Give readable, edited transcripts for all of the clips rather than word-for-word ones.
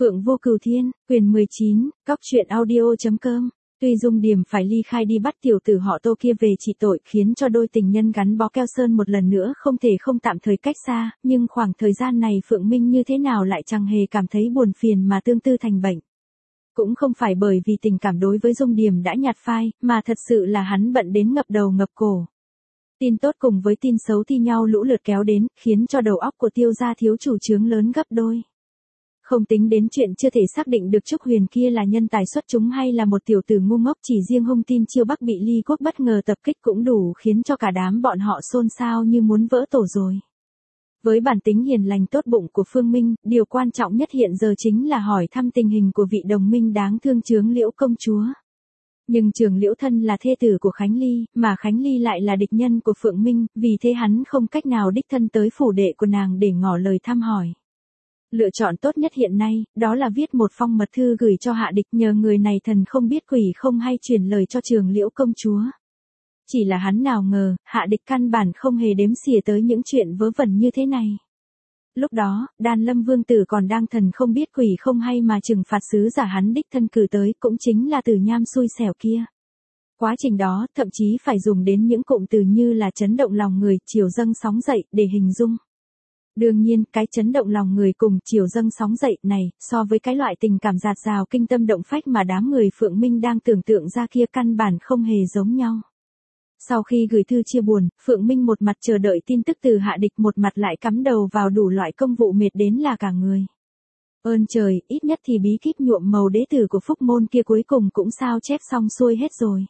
Phượng Vô Cửu Thiên, quyền 19, Cóc truyện audio.com. Tuy Dung Điềm phải ly khai đi bắt tiểu tử họ Tô kia về trị tội, khiến cho đôi tình nhân gắn bó keo sơn một lần nữa không thể không tạm thời cách xa, nhưng khoảng thời gian này Phượng Minh như thế nào lại chẳng hề cảm thấy buồn phiền mà tương tư thành bệnh. Cũng không phải bởi vì tình cảm đối với Dung Điềm đã nhạt phai, mà thật sự là hắn bận đến ngập đầu ngập cổ. Tin tốt cùng với tin xấu thi nhau lũ lượt kéo đến, khiến cho đầu óc của Tiêu gia thiếu chủ chướng lớn gấp đôi. Không tính đến chuyện chưa thể xác định được Trúc Huyền kia là nhân tài xuất chúng hay là một tiểu tử ngu ngốc, chỉ riêng hung tin Chiêu Bắc bị Ly Quốc bất ngờ tập kích cũng đủ khiến cho cả đám bọn họ xôn xao như muốn vỡ tổ rồi. Với bản tính hiền lành tốt bụng của Phương Minh, điều quan trọng nhất hiện giờ chính là hỏi thăm tình hình của vị đồng minh đáng thương Chướng Liễu công chúa. Nhưng Trường Liễu thân là thê tử của Khánh Ly, mà Khánh Ly lại là địch nhân của Phượng Minh, vì thế hắn không cách nào đích thân tới phủ đệ của nàng để ngỏ lời thăm hỏi. Lựa chọn tốt nhất hiện nay, đó là viết một phong mật thư gửi cho Hạ Địch, nhờ người này thần không biết quỷ không hay truyền lời cho Trường Liễu công chúa. Chỉ là hắn nào ngờ, Hạ Địch căn bản không hề đếm xỉa tới những chuyện vớ vẩn như thế này. Lúc đó, Đan Lâm Vương tử còn đang thần không biết quỷ không hay mà trừng phạt sứ giả hắn đích thân cử tới, cũng chính là Tử Nham xui xẻo kia. Quá trình đó, thậm chí phải dùng đến những cụm từ như là chấn động lòng người, chiều dâng sóng dậy, để hình dung. Đương nhiên, cái chấn động lòng người cùng chiều dâng sóng dậy này, so với cái loại tình cảm dạt dào kinh tâm động phách mà đám người Phượng Minh đang tưởng tượng ra kia căn bản không hề giống nhau. Sau khi gửi thư chia buồn, Phượng Minh một mặt chờ đợi tin tức từ Hạ Địch, một mặt lại cắm đầu vào đủ loại công vụ mệt đến là cả người. Ơn trời, ít nhất thì bí kíp nhuộm màu đế tử của Phúc Môn kia cuối cùng cũng sao chép xong xuôi hết rồi.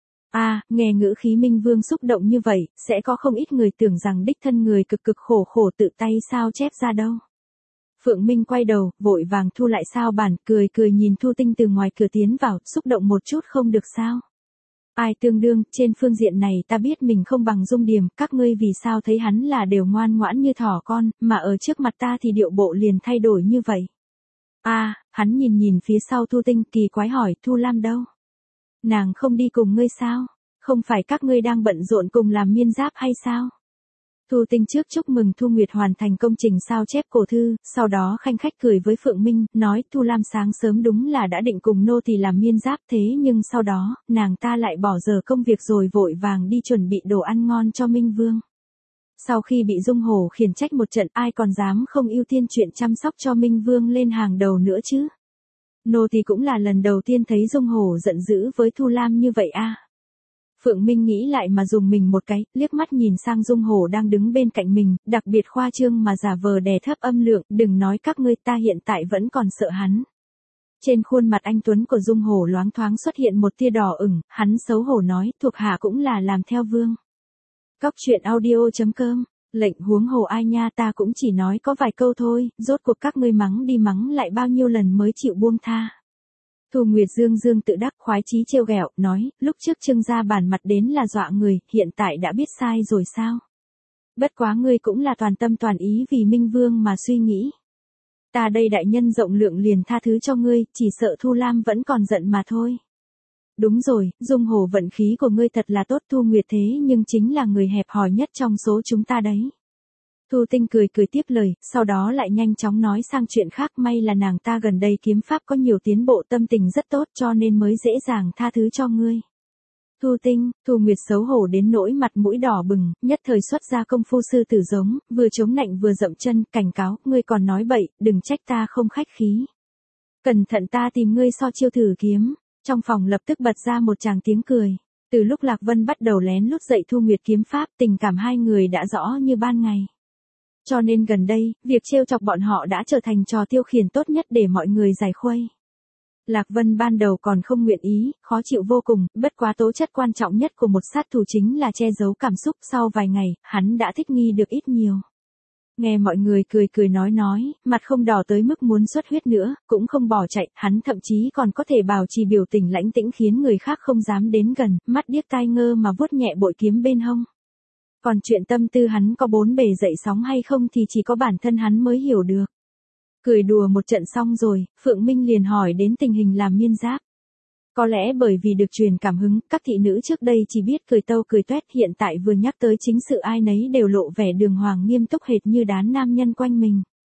Nghe ngữ khí Minh Vương xúc động như vậy, sẽ có không ít người tưởng rằng đích thân người cực cực khổ khổ tự tay sao chép ra đâu. Phượng Minh quay đầu, vội vàng thu lại sao bản, cười cười nhìn Thu Tinh từ ngoài cửa tiến vào, xúc động một chút không được sao. Ai tương đương, trên phương diện này ta biết mình không bằng Dung Điềm, các ngươi vì sao thấy hắn là đều ngoan ngoãn như thỏ con, mà ở trước mặt ta thì điệu bộ liền thay đổi như vậy. Hắn nhìn phía sau Thu Tinh kỳ quái hỏi, Thu Lam đâu? Nàng không đi cùng ngươi sao? Không phải các ngươi đang bận rộn cùng làm miên giáp hay sao? Thu Tinh trước chúc mừng Thu Nguyệt hoàn thành công trình sao chép cổ thư, sau đó khanh khách cười với Phượng Minh, nói Thu Lam sáng sớm đúng là đã định cùng nô tỳ làm miên giáp, thế nhưng sau đó, nàng ta lại bỏ giờ công việc rồi vội vàng đi chuẩn bị đồ ăn ngon cho Minh Vương. Sau khi bị Dung Hổ khiển trách một trận, ai còn dám không ưu tiên chuyện chăm sóc cho Minh Vương lên hàng đầu nữa chứ? Nô tỳ cũng là lần đầu tiên thấy Dung Hổ giận dữ với Thu Lam như vậy Phượng Minh nghĩ lại mà dùng mình một cái, liếc mắt nhìn sang Dung Hổ đang đứng bên cạnh mình, đặc biệt khoa trương mà giả vờ đè thấp âm lượng, đừng nói các ngươi, ta hiện tại vẫn còn sợ hắn. Trên khuôn mặt anh tuấn của Dung Hổ loáng thoáng xuất hiện một tia đỏ ửng, hắn xấu hổ nói, thuộc hạ cũng là làm theo vương. Cóc truyện audio.com, lệnh huống hồ ai nha, ta cũng chỉ nói có vài câu thôi, rốt cuộc các ngươi mắng đi mắng lại bao nhiêu lần mới chịu buông tha. Thu Nguyệt dương tự đắc khoái chí trêu ghẹo, nói, lúc trước Trương gia bản mặt đến là dọa người, hiện tại đã biết sai rồi sao? Bất quá ngươi cũng là toàn tâm toàn ý vì Minh Vương mà suy nghĩ. Ta đây đại nhân rộng lượng liền tha thứ cho ngươi, chỉ sợ Thu Lam vẫn còn giận mà thôi. Đúng rồi, Dung Hổ vận khí của ngươi thật là tốt, Thu Nguyệt thế nhưng chính là người hẹp hòi nhất trong số chúng ta đấy. Thu Tinh cười tiếp lời, sau đó lại nhanh chóng nói sang chuyện khác, may là nàng ta gần đây kiếm pháp có nhiều tiến bộ, tâm tình rất tốt cho nên mới dễ dàng tha thứ cho ngươi. Thu Tinh, Thu Nguyệt xấu hổ đến nỗi mặt mũi đỏ bừng, nhất thời xuất ra công phu sư tử giống, vừa chống nạnh vừa dậm chân, cảnh cáo, ngươi còn nói bậy, đừng trách ta không khách khí. Cẩn thận ta tìm ngươi so chiêu thử kiếm. Trong phòng lập tức bật ra một tràng tiếng cười. Từ lúc Lạc Vân bắt đầu lén lút dạy Thu Nguyệt kiếm pháp, tình cảm hai người đã rõ như ban ngày. Cho nên gần đây, việc trêu chọc bọn họ đã trở thành trò tiêu khiển tốt nhất để mọi người giải khuây. Lạc Vân ban đầu còn không nguyện ý, khó chịu vô cùng, bất quá tố chất quan trọng nhất của một sát thủ chính là che giấu cảm xúc, sau vài ngày, hắn đã thích nghi được ít nhiều. Nghe mọi người cười nói, mặt không đỏ tới mức muốn xuất huyết nữa, cũng không bỏ chạy, hắn thậm chí còn có thể bảo trì biểu tình lãnh tĩnh khiến người khác không dám đến gần, mắt điếc tai ngơ mà vuốt nhẹ bội kiếm bên hông. Còn chuyện tâm tư hắn có bốn bề dậy sóng hay không thì chỉ có bản thân hắn mới hiểu được. Cười đùa một trận xong rồi, Phượng Minh liền hỏi đến tình hình làm miên giáp. Có lẽ bởi vì được truyền cảm hứng, các thị nữ trước đây chỉ biết cười tâu cười toét, hiện tại vừa nhắc tới chính sự ai nấy đều lộ vẻ đường hoàng nghiêm túc hệt như đám nam nhân quanh mình.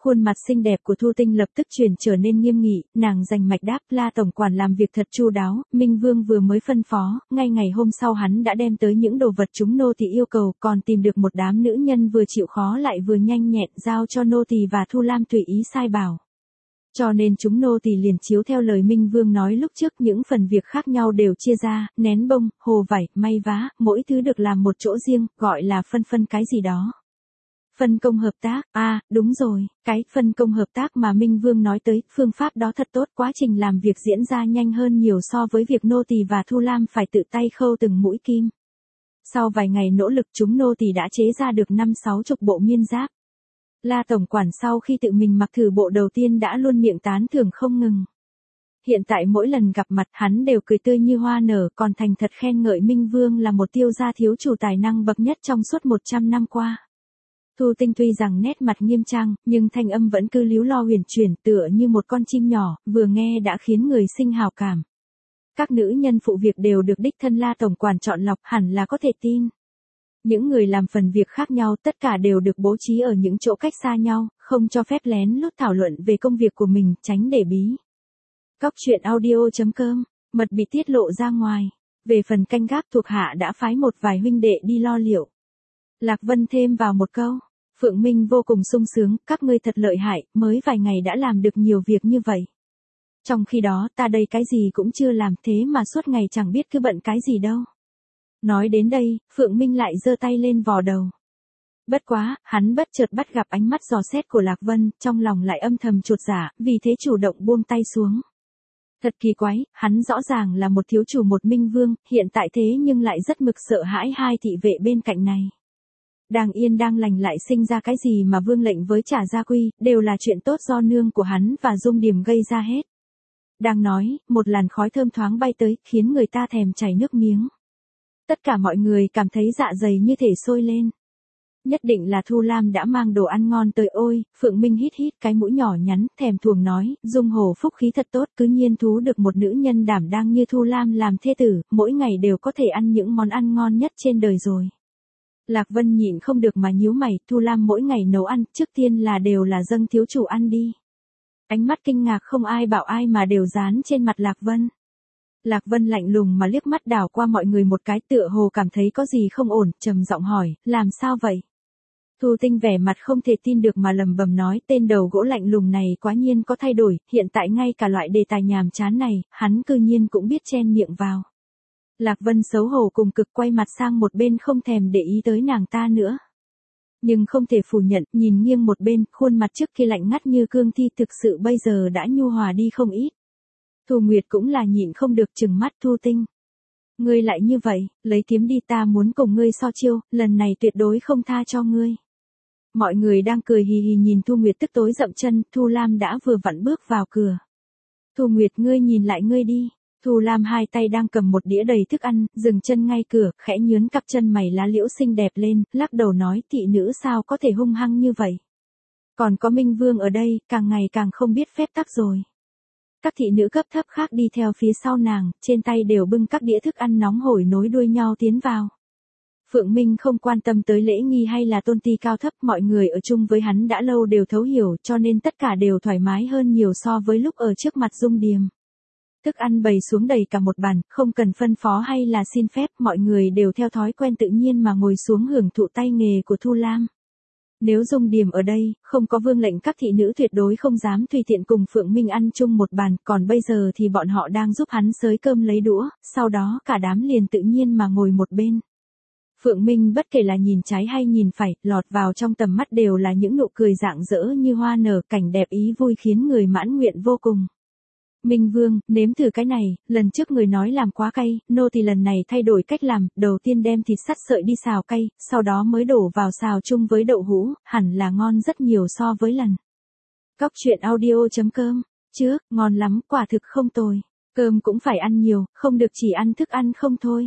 Khuôn mặt xinh đẹp của Thu Tinh lập tức chuyển trở nên nghiêm nghị, nàng rành mạch đáp, La tổng quản làm việc thật chu đáo, Minh Vương vừa mới phân phó, ngay ngày hôm sau hắn đã đem tới những đồ vật chúng nô tỳ yêu cầu, còn tìm được một đám nữ nhân vừa chịu khó lại vừa nhanh nhẹn giao cho nô tỳ và Thu Lam tùy ý sai bảo. Cho nên chúng nô tỳ liền chiếu theo lời Minh Vương nói lúc trước, những phần việc khác nhau đều chia ra, nén bông, hồ vải, may vá, mỗi thứ được làm một chỗ riêng, gọi là phân cái gì đó. Phân công hợp tác, đúng rồi, cái phân công hợp tác mà Minh Vương nói tới, phương pháp đó thật tốt, quá trình làm việc diễn ra nhanh hơn nhiều so với việc nô tỳ và Thu Lam phải tự tay khâu từng mũi kim. Sau vài ngày nỗ lực chúng nô tỳ đã chế ra được 50-60 bộ miên giáp. La tổng quản sau khi tự mình mặc thử bộ đầu tiên đã luôn miệng tán thưởng không ngừng. Hiện tại mỗi lần gặp mặt hắn đều cười tươi như hoa nở, còn thành thật khen ngợi Minh Vương là một Tiêu gia thiếu chủ tài năng bậc nhất trong suốt 100 năm qua. Thu Tinh tuy rằng nét mặt nghiêm trang, nhưng thanh âm vẫn cứ líu lo huyền chuyển tựa như một con chim nhỏ, vừa nghe đã khiến người sinh hào cảm. Các nữ nhân phụ việc đều được đích thân La tổng quản chọn lọc, hẳn là có thể tin. Những người làm phần việc khác nhau tất cả đều được bố trí ở những chỗ cách xa nhau, không cho phép lén lút thảo luận về công việc của mình, tránh để bí. Cóc truyện audio.com, mật bị tiết lộ ra ngoài. Về phần canh gác thuộc hạ đã phái một vài huynh đệ đi lo liệu. Lạc Vân thêm vào một câu, Phượng Minh vô cùng sung sướng, các ngươi thật lợi hại, mới vài ngày đã làm được nhiều việc như vậy. Trong khi đó ta đây cái gì cũng chưa làm, thế mà suốt ngày chẳng biết cứ bận cái gì đâu. Nói đến đây, Phượng Minh lại giơ tay lên vò đầu. Bất quá, hắn bất chợt bắt gặp ánh mắt dò xét của Lạc Vân, trong lòng lại âm thầm chột dạ, vì thế chủ động buông tay xuống. Thật kỳ quái, hắn rõ ràng là một thiếu chủ một Minh Vương, hiện tại thế nhưng lại rất mực sợ hãi hai thị vệ bên cạnh này. Đang yên đang lành lại sinh ra cái gì mà vương lệnh với trả gia quy, đều là chuyện tốt do nương của hắn và Dung Điềm gây ra hết. Đang nói, một làn khói thơm thoáng bay tới, khiến người ta thèm chảy nước miếng. Tất cả mọi người cảm thấy dạ dày như thể sôi lên. Nhất định là Thu Lam đã mang đồ ăn ngon tới. Ôi, Phượng Minh hít cái mũi nhỏ nhắn, thèm thuồng nói, Dung Hổ phúc khí thật tốt, cứ nhiên thú được một nữ nhân đảm đang như Thu Lam làm thê tử, mỗi ngày đều có thể ăn những món ăn ngon nhất trên đời rồi. Lạc Vân nhịn không được mà nhíu mày, Thu Lam mỗi ngày nấu ăn, trước tiên là đều là dâng thiếu chủ ăn đi. Ánh mắt kinh ngạc không ai bảo ai mà đều dán trên mặt Lạc Vân. Lạc Vân lạnh lùng mà liếc mắt đảo qua mọi người một cái, tựa hồ cảm thấy có gì không ổn, trầm giọng hỏi, làm sao vậy? Thu Tinh vẻ mặt không thể tin được mà lẩm bẩm nói, tên đầu gỗ lạnh lùng này quá nhiên có thay đổi, hiện tại ngay cả loại đề tài nhàm chán này, hắn cư nhiên cũng biết chen miệng vào. Lạc Vân xấu hổ cùng cực quay mặt sang một bên không thèm để ý tới nàng ta nữa. Nhưng không thể phủ nhận, nhìn nghiêng một bên, khuôn mặt trước kia lạnh ngắt như cương thi thực sự bây giờ đã nhu hòa đi không ít. Thu Nguyệt cũng là nhịn không được trừng mắt Thu Tinh. Ngươi lại như vậy, lấy kiếm đi, ta muốn cùng ngươi so chiêu, lần này tuyệt đối không tha cho ngươi. Mọi người đang cười hì hì nhìn Thu Nguyệt tức tối dậm chân, Thu Lam đã vừa vặn bước vào cửa. Thu Nguyệt ngươi nhìn lại ngươi đi. Thu Lam hai tay đang cầm một đĩa đầy thức ăn, dừng chân ngay cửa, khẽ nhướn cặp chân mày lá liễu xinh đẹp lên, lắc đầu nói, thị nữ sao có thể hung hăng như vậy. Còn có Minh Vương ở đây, càng ngày càng không biết phép tắc rồi. Các thị nữ cấp thấp khác đi theo phía sau nàng, trên tay đều bưng các đĩa thức ăn nóng hổi nối đuôi nhau tiến vào. Phượng Minh không quan tâm tới lễ nghi hay là tôn ti cao thấp, mọi người ở chung với hắn đã lâu đều thấu hiểu, cho nên tất cả đều thoải mái hơn nhiều so với lúc ở trước mặt Dung Điềm. Thức ăn bày xuống đầy cả một bàn, không cần phân phó hay là xin phép, mọi người đều theo thói quen tự nhiên mà ngồi xuống hưởng thụ tay nghề của Thu Lam. Nếu Dung Điềm ở đây, không có vương lệnh các thị nữ tuyệt đối không dám tùy tiện cùng Phượng Minh ăn chung một bàn, còn bây giờ thì bọn họ đang giúp hắn xới cơm lấy đũa, sau đó cả đám liền tự nhiên mà ngồi một bên. Phượng Minh bất kể là nhìn trái hay nhìn phải, lọt vào trong tầm mắt đều là những nụ cười rạng rỡ như hoa nở, cảnh đẹp ý vui khiến người mãn nguyện vô cùng. Minh Vương, nếm thử cái này, lần trước người nói làm quá cay, nô thì lần này thay đổi cách làm, đầu tiên đem thịt sắt sợi đi xào cay, sau đó mới đổ vào xào chung với đậu hũ, hẳn là ngon rất nhiều so với lần. Cóc truyện audio.com, trước, ngon lắm, quả thực không tồi. Cơm cũng phải ăn nhiều, không được chỉ ăn thức ăn không thôi.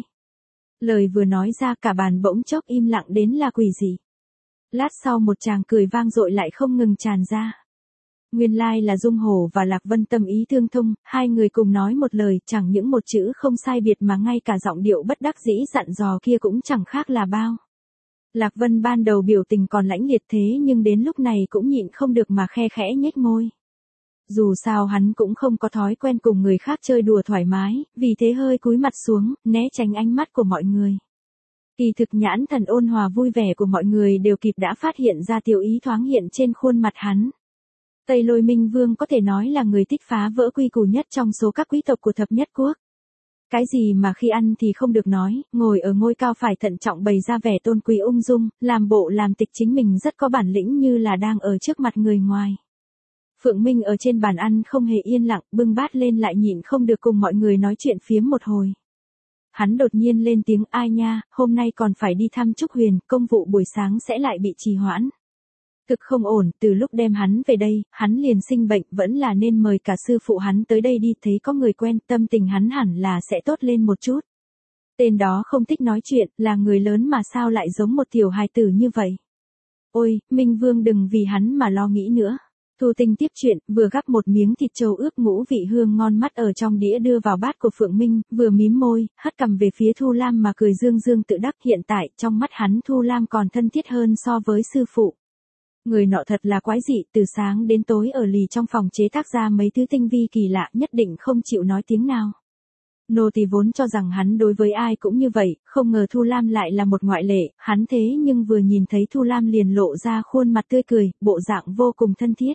Lời vừa nói ra cả bàn bỗng chốc im lặng đến là quỷ dị. Lát sau một tràng cười vang dội lại không ngừng tràn ra. Nguyên lai là Dung Hổ và Lạc Vân tâm ý tương thông, hai người cùng nói một lời, chẳng những một chữ không sai biệt mà ngay cả giọng điệu bất đắc dĩ dặn dò kia cũng chẳng khác là bao. Lạc Vân ban đầu biểu tình còn lãnh liệt thế nhưng đến lúc này cũng nhịn không được mà khe khẽ nhếch môi. Dù sao hắn cũng không có thói quen cùng người khác chơi đùa thoải mái, vì thế hơi cúi mặt xuống, né tránh ánh mắt của mọi người. Kỳ thực nhãn thần ôn hòa vui vẻ của mọi người đều kịp đã phát hiện ra tiểu ý thoáng hiện trên khuôn mặt hắn. Tây Lôi Minh Vương có thể nói là người thích phá vỡ quy củ nhất trong số các quý tộc của thập nhất quốc. Cái gì mà khi ăn thì không được nói, ngồi ở ngôi cao phải thận trọng bày ra vẻ tôn quý ung dung, làm bộ làm tịch chính mình rất có bản lĩnh như là đang ở trước mặt người ngoài. Phượng Minh ở trên bàn ăn không hề yên lặng, bưng bát lên lại nhịn không được cùng mọi người nói chuyện phiếm một hồi. Hắn đột nhiên lên tiếng, ai nha, hôm nay còn phải đi thăm Trúc Huyền, công vụ buổi sáng sẽ lại bị trì hoãn. Thực không ổn, từ lúc đem hắn về đây, hắn liền sinh bệnh, vẫn là nên mời cả sư phụ hắn tới đây đi, thấy có người quen, tâm tình hắn hẳn là sẽ tốt lên một chút. Tên đó không thích nói chuyện, là người lớn mà sao lại giống một tiểu hài tử như vậy. Ôi, Minh Vương đừng vì hắn mà lo nghĩ nữa. Thu Tinh tiếp chuyện, vừa gắp một miếng thịt trâu ướp ngũ vị hương ngon mắt ở trong đĩa đưa vào bát của Phượng Minh, vừa mím môi, hất cằm về phía Thu Lam mà cười dương dương tự đắc. Hiện tại, trong mắt hắn Thu Lam còn thân thiết hơn so với sư phụ. Người nọ thật là quái dị, từ sáng đến tối ở lì trong phòng chế tác ra mấy thứ tinh vi kỳ lạ, nhất định không chịu nói tiếng nào. Nô tỳ vốn cho rằng hắn đối với ai cũng như vậy, không ngờ Thu Lam lại là một ngoại lệ, hắn thế nhưng vừa nhìn thấy Thu Lam liền lộ ra khuôn mặt tươi cười, bộ dạng vô cùng thân thiết.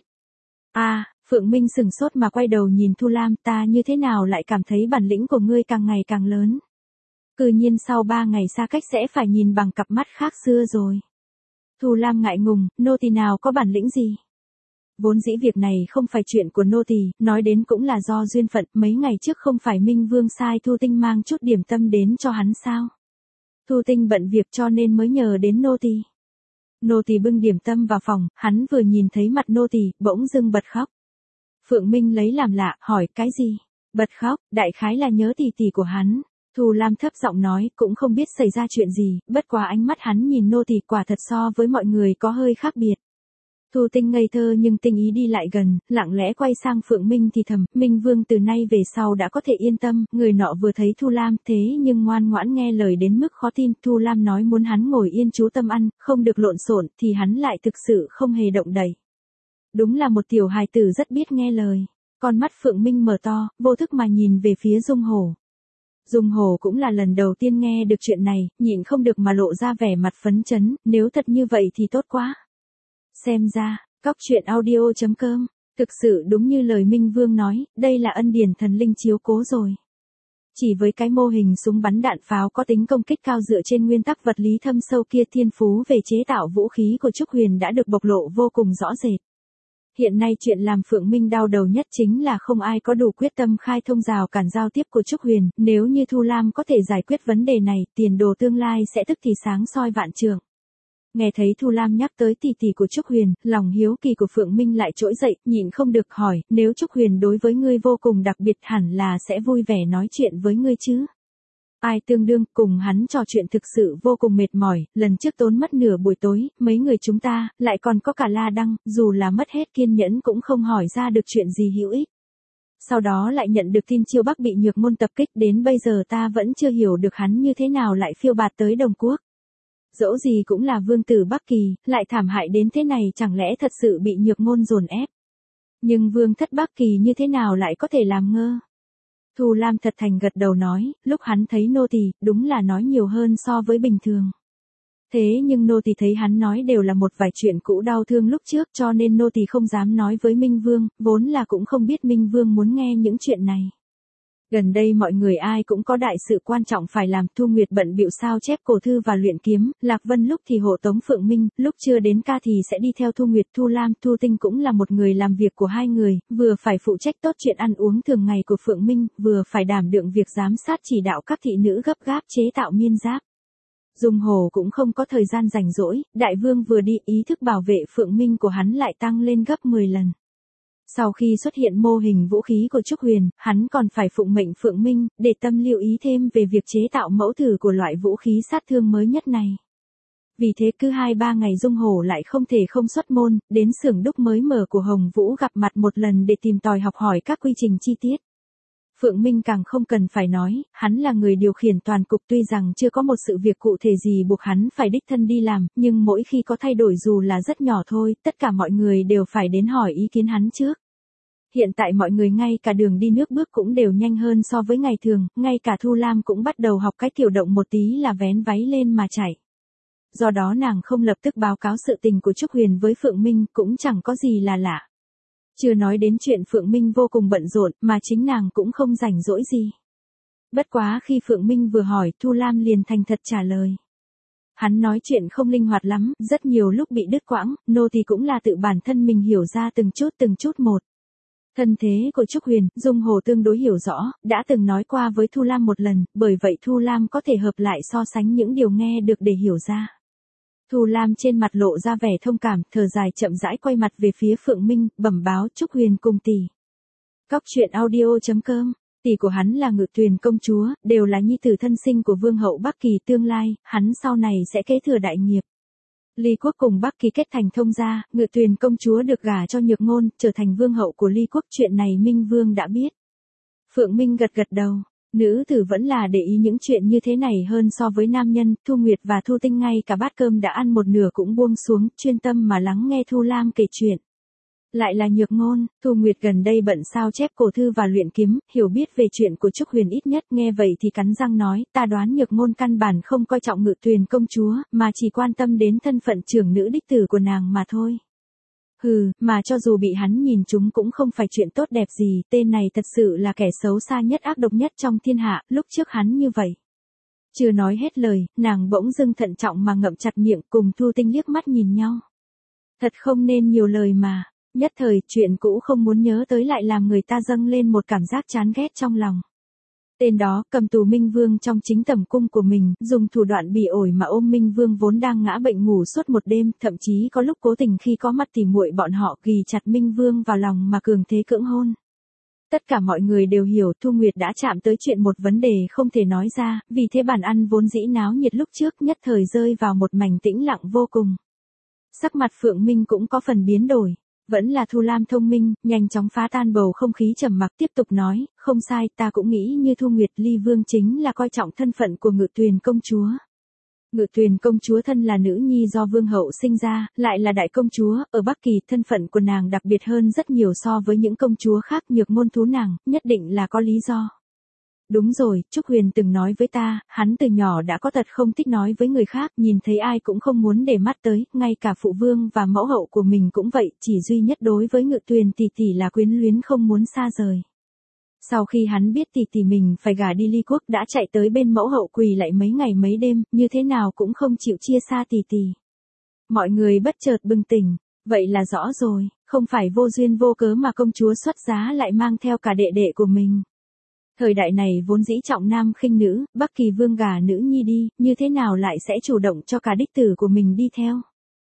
Phượng Minh sừng sốt mà quay đầu nhìn Thu Lam, ta như thế nào lại cảm thấy bản lĩnh của ngươi càng ngày càng lớn. Cư nhiên sau 3 ngày xa cách sẽ phải nhìn bằng cặp mắt khác xưa rồi. Thu Lam ngại ngùng, nô tỳ nào có bản lĩnh gì. Vốn dĩ việc này không phải chuyện của nô tỳ, nói đến cũng là do duyên phận, mấy ngày trước không phải Minh Vương sai Thu Tinh mang chút điểm tâm đến cho hắn sao. Thu Tinh bận việc cho nên mới nhờ đến nô tỳ. Nô tỳ bưng điểm tâm vào phòng, hắn vừa nhìn thấy mặt nô tỳ, bỗng dưng bật khóc. Phượng Minh lấy làm lạ, hỏi cái gì? Bật khóc, đại khái là nhớ tỷ tỷ của hắn. Thu Lam thấp giọng nói, cũng không biết xảy ra chuyện gì, bất quá ánh mắt hắn nhìn nô tỳ quả thật so với mọi người có hơi khác biệt. Thu Tinh ngây thơ nhưng tinh ý đi lại gần, lặng lẽ quay sang Phượng Minh thì thầm, Minh Vương từ nay về sau đã có thể yên tâm, người nọ vừa thấy Thu Lam thế nhưng ngoan ngoãn nghe lời đến mức khó tin, Thu Lam nói muốn hắn ngồi yên chú tâm ăn, không được lộn xộn thì hắn lại thực sự không hề động đậy. Đúng là một tiểu hài tử rất biết nghe lời. Con mắt Phượng Minh mở to, vô thức mà nhìn về phía Dung Hổ. Dung Hổ cũng là lần đầu tiên nghe được chuyện này, nhịn không được mà lộ ra vẻ mặt phấn chấn, nếu thật như vậy thì tốt quá. Xem ra, cóc truyện audio.com, thực sự đúng như lời Minh Vương nói, đây là ân điển thần linh chiếu cố rồi. Chỉ với cái mô hình súng bắn đạn pháo có tính công kích cao dựa trên nguyên tắc vật lý thâm sâu kia, thiên phú về chế tạo vũ khí của Trúc Huyền đã được bộc lộ vô cùng rõ rệt. Hiện nay chuyện làm Phượng Minh đau đầu nhất chính là không ai có đủ quyết tâm khai thông rào cản giao tiếp của Trúc Huyền, nếu như Thu Lam có thể giải quyết vấn đề này, tiền đồ tương lai sẽ tức thì sáng soi vạn trường. Nghe thấy Thu Lam nhắc tới tỷ tỷ của Trúc Huyền, lòng hiếu kỳ của Phượng Minh lại trỗi dậy, nhịn không được hỏi, nếu Trúc Huyền đối với ngươi vô cùng đặc biệt hẳn là sẽ vui vẻ nói chuyện với ngươi chứ. Ai tương đương, cùng hắn trò chuyện thực sự vô cùng mệt mỏi, lần trước tốn mất nửa buổi tối, mấy người chúng ta, lại còn có cả La Đăng, dù là mất hết kiên nhẫn cũng không hỏi ra được chuyện gì hữu ích. Sau đó lại nhận được tin Chiêu Bắc bị Nhược Môn tập kích, đến bây giờ ta vẫn chưa hiểu được hắn như thế nào lại phiêu bạt tới Đồng Quốc. Dẫu gì cũng là vương tử Bắc Kỳ, lại thảm hại đến thế này, chẳng lẽ thật sự bị Nhược Môn dồn ép. Nhưng vương thất Bắc Kỳ như thế nào lại có thể làm ngơ. Thu Lam thật thành gật đầu nói, lúc hắn thấy nô tỳ, đúng là nói nhiều hơn so với bình thường. Thế nhưng nô tỳ thấy hắn nói đều là một vài chuyện cũ đau thương lúc trước, cho nên nô tỳ không dám nói với Minh Vương, vốn là cũng không biết Minh Vương muốn nghe những chuyện này. Gần đây mọi người ai cũng có đại sự quan trọng phải làm, Thu Nguyệt bận bịu sao chép cổ thư và luyện kiếm, Lạc Vân lúc thì hộ tống Phượng Minh, lúc chưa đến ca thì sẽ đi theo Thu Nguyệt. Thu Lam, Thu Tinh cũng là một người làm việc của hai người, vừa phải phụ trách tốt chuyện ăn uống thường ngày của Phượng Minh, vừa phải đảm đương việc giám sát chỉ đạo các thị nữ gấp gáp chế tạo miên giáp. Dung Hổ cũng không có thời gian rảnh rỗi, đại vương vừa đi, ý thức bảo vệ Phượng Minh của hắn lại tăng lên gấp 10 lần. Sau khi xuất hiện mô hình vũ khí của Trúc Huyền, hắn còn phải phụng mệnh Phượng Minh, để tâm lưu ý thêm về việc chế tạo mẫu thử của loại vũ khí sát thương mới nhất này. Vì thế cứ 2-3 ngày Dung Hổ lại không thể không xuất môn, đến xưởng đúc mới mở của Hồng Vũ gặp mặt một lần để tìm tòi học hỏi các quy trình chi tiết. Phượng Minh càng không cần phải nói, hắn là người điều khiển toàn cục, tuy rằng chưa có một sự việc cụ thể gì buộc hắn phải đích thân đi làm, nhưng mỗi khi có thay đổi dù là rất nhỏ thôi, tất cả mọi người đều phải đến hỏi ý kiến hắn trước. Hiện tại mọi người ngay cả đường đi nước bước cũng đều nhanh hơn so với ngày thường, ngay cả Thu Lam cũng bắt đầu học cách tiểu động một tí là vén váy lên mà chạy. Do đó nàng không lập tức báo cáo sự tình của Trúc Huyền với Phượng Minh cũng chẳng có gì là lạ. Chưa nói đến chuyện Phượng Minh vô cùng bận rộn mà chính nàng cũng không rảnh rỗi gì. Bất quá khi Phượng Minh vừa hỏi Thu Lam liền thành thật trả lời. Hắn nói chuyện không linh hoạt lắm, rất nhiều lúc bị đứt quãng, nô tỳ cũng là tự bản thân mình hiểu ra từng chút một. Thân thế của Trúc Huyền, Dung Hồ tương đối hiểu rõ, đã từng nói qua với Thu Lam một lần, bởi vậy Thu Lam có thể hợp lại so sánh những điều nghe được để hiểu ra. Thu Lam trên mặt lộ ra vẻ thông cảm, thở dài chậm rãi quay mặt về phía Phượng Minh, bẩm báo Trúc Huyền cùng tỷ. Cóc truyện audio.com, tỷ của hắn là Ngự Tuyền công chúa, đều là nhi tử thân sinh của Vương hậu Bắc Kỳ tương lai, hắn sau này sẽ kế thừa đại nghiệp. Ly quốc cùng Bắc Kỳ kết thành thông gia, Ngự Tuyền công chúa được gả cho Nhược Ngôn, trở thành vương hậu của Ly quốc, chuyện này Minh Vương đã biết. Phượng Minh gật gật đầu. Nữ tử vẫn là để ý những chuyện như thế này hơn so với nam nhân, Thu Nguyệt và Thu Tinh ngay cả bát cơm đã ăn một nửa cũng buông xuống, chuyên tâm mà lắng nghe Thu Lam kể chuyện. Lại là Nhược Ngôn, Thu Nguyệt gần đây bận sao chép cổ thư và luyện kiếm, hiểu biết về chuyện của Trúc Huyền ít nhất, nghe vậy thì cắn răng nói, ta đoán Nhược Ngôn căn bản không coi trọng Ngự Tuyền công chúa, mà chỉ quan tâm đến thân phận trưởng nữ đích tử của nàng mà thôi. Hừ, mà cho dù bị hắn nhìn chúng cũng không phải chuyện tốt đẹp gì, tên này thật sự là kẻ xấu xa nhất, ác độc nhất trong thiên hạ, lúc trước hắn như vậy. Chưa nói hết lời, nàng bỗng dưng thận trọng mà ngậm chặt miệng, cùng Thu Tinh liếc mắt nhìn nhau. Thật không nên nhiều lời mà, nhất thời chuyện cũ không muốn nhớ tới lại làm người ta dâng lên một cảm giác chán ghét trong lòng. Tên đó cầm tù Minh Vương trong chính tẩm cung của mình, dùng thủ đoạn bỉ ổi mà ôm Minh Vương vốn đang ngã bệnh ngủ suốt một đêm, thậm chí có lúc cố tình khi có mặt tỉ muội bọn họ ghì chặt Minh Vương vào lòng mà cường thế cưỡng hôn. Tất cả mọi người đều hiểu Thu Nguyệt đã chạm tới chuyện một vấn đề không thể nói ra, vì thế bàn ăn vốn dĩ náo nhiệt lúc trước nhất thời rơi vào một mảnh tĩnh lặng vô cùng. Sắc mặt Phượng Minh cũng có phần biến đổi. Vẫn là Thu Lam thông minh, nhanh chóng phá tan bầu không khí trầm mặc, tiếp tục nói, không sai, ta cũng nghĩ như Thu Nguyệt, Ly Vương chính là coi trọng thân phận của Ngự Tuyền công chúa. Ngự Tuyền công chúa thân là nữ nhi do Vương hậu sinh ra, lại là đại công chúa, ở Bắc Kỳ thân phận của nàng đặc biệt hơn rất nhiều so với những công chúa khác, Nhược Ngôn thú nàng, nhất định là có lý do. Đúng rồi, Trúc Huyền từng nói với ta, hắn từ nhỏ đã có tật không thích nói với người khác, nhìn thấy ai cũng không muốn để mắt tới, ngay cả phụ vương và mẫu hậu của mình cũng vậy, chỉ duy nhất đối với Ngự Tuyền tỷ tỷ là quyến luyến không muốn xa rời. Sau khi hắn biết tỷ tỷ mình phải gả đi Ly quốc đã chạy tới bên mẫu hậu quỳ lại mấy ngày mấy đêm, như thế nào cũng không chịu chia xa tỷ tỷ. Mọi người bất chợt bừng tỉnh, vậy là rõ rồi, không phải vô duyên vô cớ mà công chúa xuất giá lại mang theo cả đệ đệ của mình. Thời đại này vốn dĩ trọng nam khinh nữ, Bắc Kỳ vương gả nữ nhi đi, như thế nào lại sẽ chủ động cho cả đích tử của mình đi theo.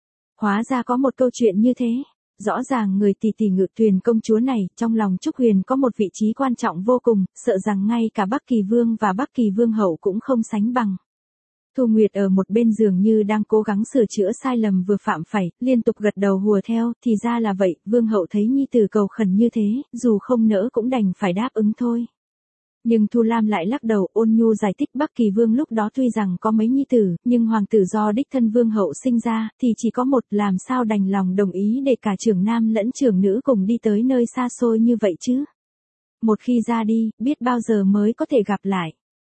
Hóa ra có một câu chuyện như thế. Rõ ràng người tỷ tỷ Ngự Tuyền công chúa này, trong lòng Trúc Huyền có một vị trí quan trọng vô cùng, sợ rằng ngay cả Bắc Kỳ vương và Bắc Kỳ vương hậu cũng không sánh bằng. Thu Nguyệt ở một bên dường như đang cố gắng sửa chữa sai lầm vừa phạm phải, liên tục gật đầu hùa theo, thì ra là vậy, vương hậu thấy nhi tử cầu khẩn như thế, dù không nỡ cũng đành phải đáp ứng thôi. Nhưng Thu Lam lại lắc đầu, ôn nhu giải thích Bắc Kỳ vương lúc đó tuy rằng có mấy nhi tử, nhưng hoàng tử do đích thân vương hậu sinh ra, thì chỉ có một, làm sao đành lòng đồng ý để cả trưởng nam lẫn trưởng nữ cùng đi tới nơi xa xôi như vậy chứ. Một khi ra đi, biết bao giờ mới có thể gặp lại.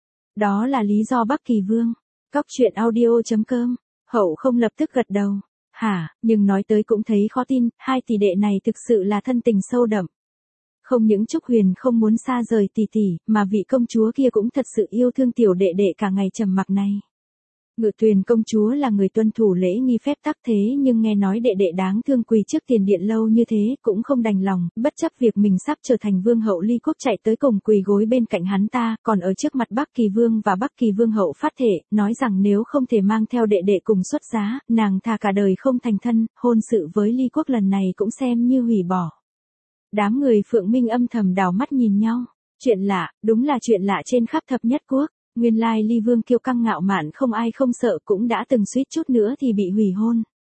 Đó là lý do Bắc Kỳ vương. Cóc truyện audio.com, hậu không lập tức gật đầu. Hả, nhưng nói tới cũng thấy khó tin, hai tỷ đệ này thực sự là thân tình sâu đậm. Không những Trúc Huyền không muốn xa rời tỷ tỷ, mà vị công chúa kia cũng thật sự yêu thương tiểu đệ đệ cả ngày trầm mặc này. Ngự Tuyền công chúa là người tuân thủ lễ nghi phép tắc thế nhưng nghe nói đệ đệ đáng thương quỳ trước tiền điện lâu như thế cũng không đành lòng, bất chấp việc mình sắp trở thành vương hậu Ly quốc chạy tới cùng quỳ gối bên cạnh hắn ta, còn ở trước mặt Bắc Kỳ vương và Bắc Kỳ vương hậu phát thể, nói rằng nếu không thể mang theo đệ đệ cùng xuất giá, nàng thà cả đời không thành thân, hôn sự với Ly quốc lần này cũng xem như hủy bỏ. Đám người Phượng Minh âm thầm đảo mắt nhìn nhau. Chuyện lạ, đúng là chuyện lạ trên khắp thập nhất quốc. Nguyên lai Ly Vương kiêu căng ngạo mạn không ai không sợ cũng đã từng suýt chút nữa thì bị hủy hôn.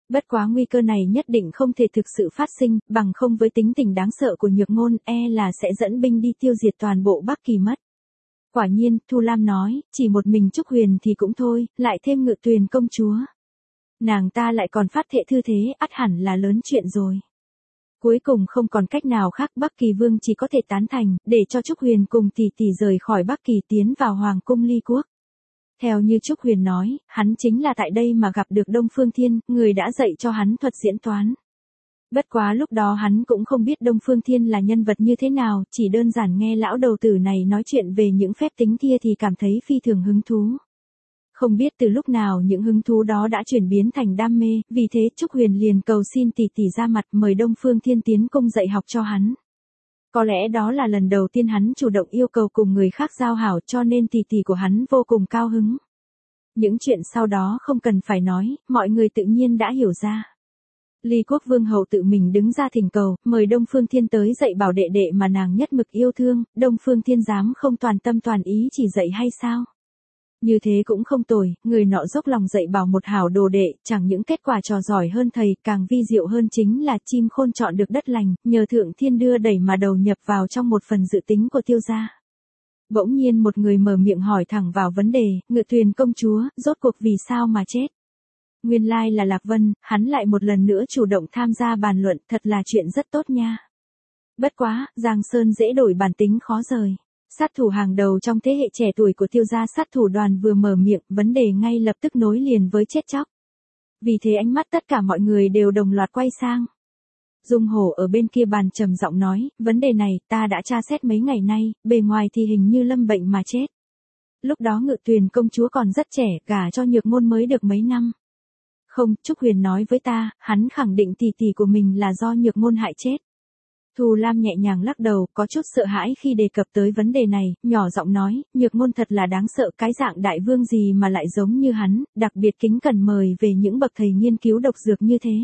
Bất quá nguy cơ này nhất định không thể thực sự phát sinh, bằng không với tính tình đáng sợ của Nhược Ngôn là sẽ dẫn binh đi tiêu diệt toàn bộ Bắc Kỳ mất. Quả nhiên, Thu Lam nói, chỉ một mình Trúc Huyền thì cũng thôi, lại thêm Ngự Tuyền công chúa. Nàng ta lại còn phát thệ thư thế, ắt hẳn là lớn chuyện rồi. Cuối cùng không còn cách nào khác, Bắc Kỳ Vương chỉ có thể tán thành, để cho Trúc Huyền cùng tỷ tỷ rời khỏi Bắc Kỳ tiến vào Hoàng cung Ly Quốc. Theo như Trúc Huyền nói, hắn chính là tại đây mà gặp được Đông Phương Thiên, người đã dạy cho hắn thuật diễn toán. Bất quá lúc đó hắn cũng không biết Đông Phương Thiên là nhân vật như thế nào, chỉ đơn giản nghe lão đầu tử này nói chuyện về những phép tính kia thì cảm thấy phi thường hứng thú. Không biết từ lúc nào những hứng thú đó đã chuyển biến thành đam mê, vì thế Trúc Huyền liền cầu xin tỷ tỷ ra mặt mời Đông Phương Thiên tiến cung dạy học cho hắn. Có lẽ đó là lần đầu tiên hắn chủ động yêu cầu cùng người khác giao hảo, cho nên tỷ tỷ của hắn vô cùng cao hứng. Những chuyện sau đó không cần phải nói, mọi người tự nhiên đã hiểu ra. Ly Quốc Vương hậu tự mình đứng ra thỉnh cầu, mời Đông Phương Thiên tới dạy bảo đệ đệ mà nàng nhất mực yêu thương, Đông Phương Thiên dám không toàn tâm toàn ý chỉ dạy hay sao? Như thế cũng không tồi, người nọ dốc lòng dạy bảo một hảo đồ đệ, chẳng những kết quả trò giỏi hơn thầy, càng vi diệu hơn chính là chim khôn chọn được đất lành, nhờ Thượng Thiên đưa đẩy mà đầu nhập vào trong một phần dự tính của Tiêu gia. Bỗng nhiên một người mở miệng hỏi thẳng vào vấn đề, Ngự Tuyền công chúa, rốt cuộc vì sao mà chết? Nguyên lai là Lạc Vân, hắn lại một lần nữa chủ động tham gia bàn luận, thật là chuyện rất tốt nha. Bất quá, Giang Sơn dễ đổi bản tính khó rời. Sát thủ hàng đầu trong thế hệ trẻ tuổi của Tiêu gia sát thủ đoàn vừa mở miệng, vấn đề ngay lập tức nối liền với chết chóc. Vì thế ánh mắt tất cả mọi người đều đồng loạt quay sang. Dung Hổ ở bên kia bàn trầm giọng nói, vấn đề này ta đã tra xét mấy ngày nay, bề ngoài thì hình như lâm bệnh mà chết. Lúc đó Ngự Tuyền công chúa còn rất trẻ, gả cho Nhược Ngôn mới được mấy năm. Không, Trúc Huyền nói với ta, hắn khẳng định tỷ tỷ của mình là do Nhược Ngôn hại chết. Thu Lam nhẹ nhàng lắc đầu, có chút sợ hãi khi đề cập tới vấn đề này, nhỏ giọng nói, Nhược Ngôn thật là đáng sợ, cái dạng đại vương gì mà lại giống như hắn, đặc biệt kính cẩn mời về những bậc thầy nghiên cứu độc dược như thế.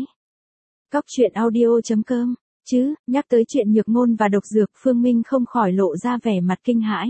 Cóc truyện audio.com, chứ, nhắc tới chuyện Nhược Ngôn và độc dược, Phương Minh không khỏi lộ ra vẻ mặt kinh hãi.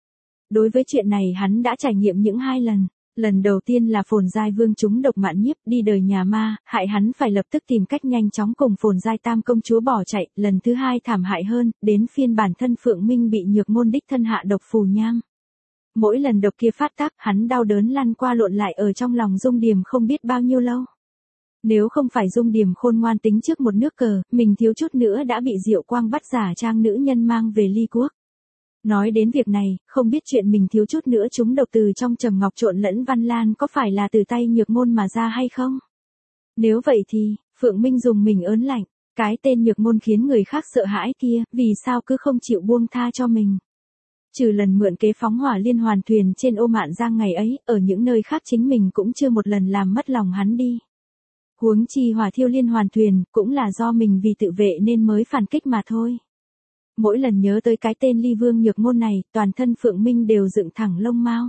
Đối với chuyện này hắn đã trải nghiệm những 2 lần. Lần đầu tiên là Phồn Giai Vương trúng độc mạn nhiếp đi đời nhà ma, hại hắn phải lập tức tìm cách nhanh chóng cùng Phồn Giai Tam công chúa bỏ chạy, lần thứ 2 thảm hại hơn, đến phiên bản thân Phượng Minh bị Nhược Ngôn đích thân hạ độc phù nham. Mỗi lần độc kia phát tác, hắn đau đớn lăn qua lộn lại ở trong lòng Dung Điềm không biết bao nhiêu lâu. Nếu không phải Dung Điềm khôn ngoan tính trước một nước cờ, mình thiếu chút nữa đã bị Diệu Quang bắt giả trang nữ nhân mang về Ly Quốc. Nói đến việc này, không biết chuyện mình thiếu chút nữa trúng độc từ trong Trầm Ngọc trộn lẫn Văn Lan có phải là từ tay Nhược Ngôn mà ra hay không? Nếu vậy thì, Phượng Minh dùng mình ớn lạnh, cái tên Nhược Ngôn khiến người khác sợ hãi kia, vì sao cứ không chịu buông tha cho mình? Trừ lần mượn kế phóng hỏa liên hoàn thuyền trên Ô Mạn Giang ngày ấy, ở những nơi khác chính mình cũng chưa một lần làm mất lòng hắn đi. Huống chi hỏa thiêu liên hoàn thuyền, cũng là do mình vì tự vệ nên mới phản kích mà thôi. Mỗi lần nhớ tới cái tên Ly Vương Nhược Ngôn này, toàn thân Phượng Minh đều dựng thẳng lông mao.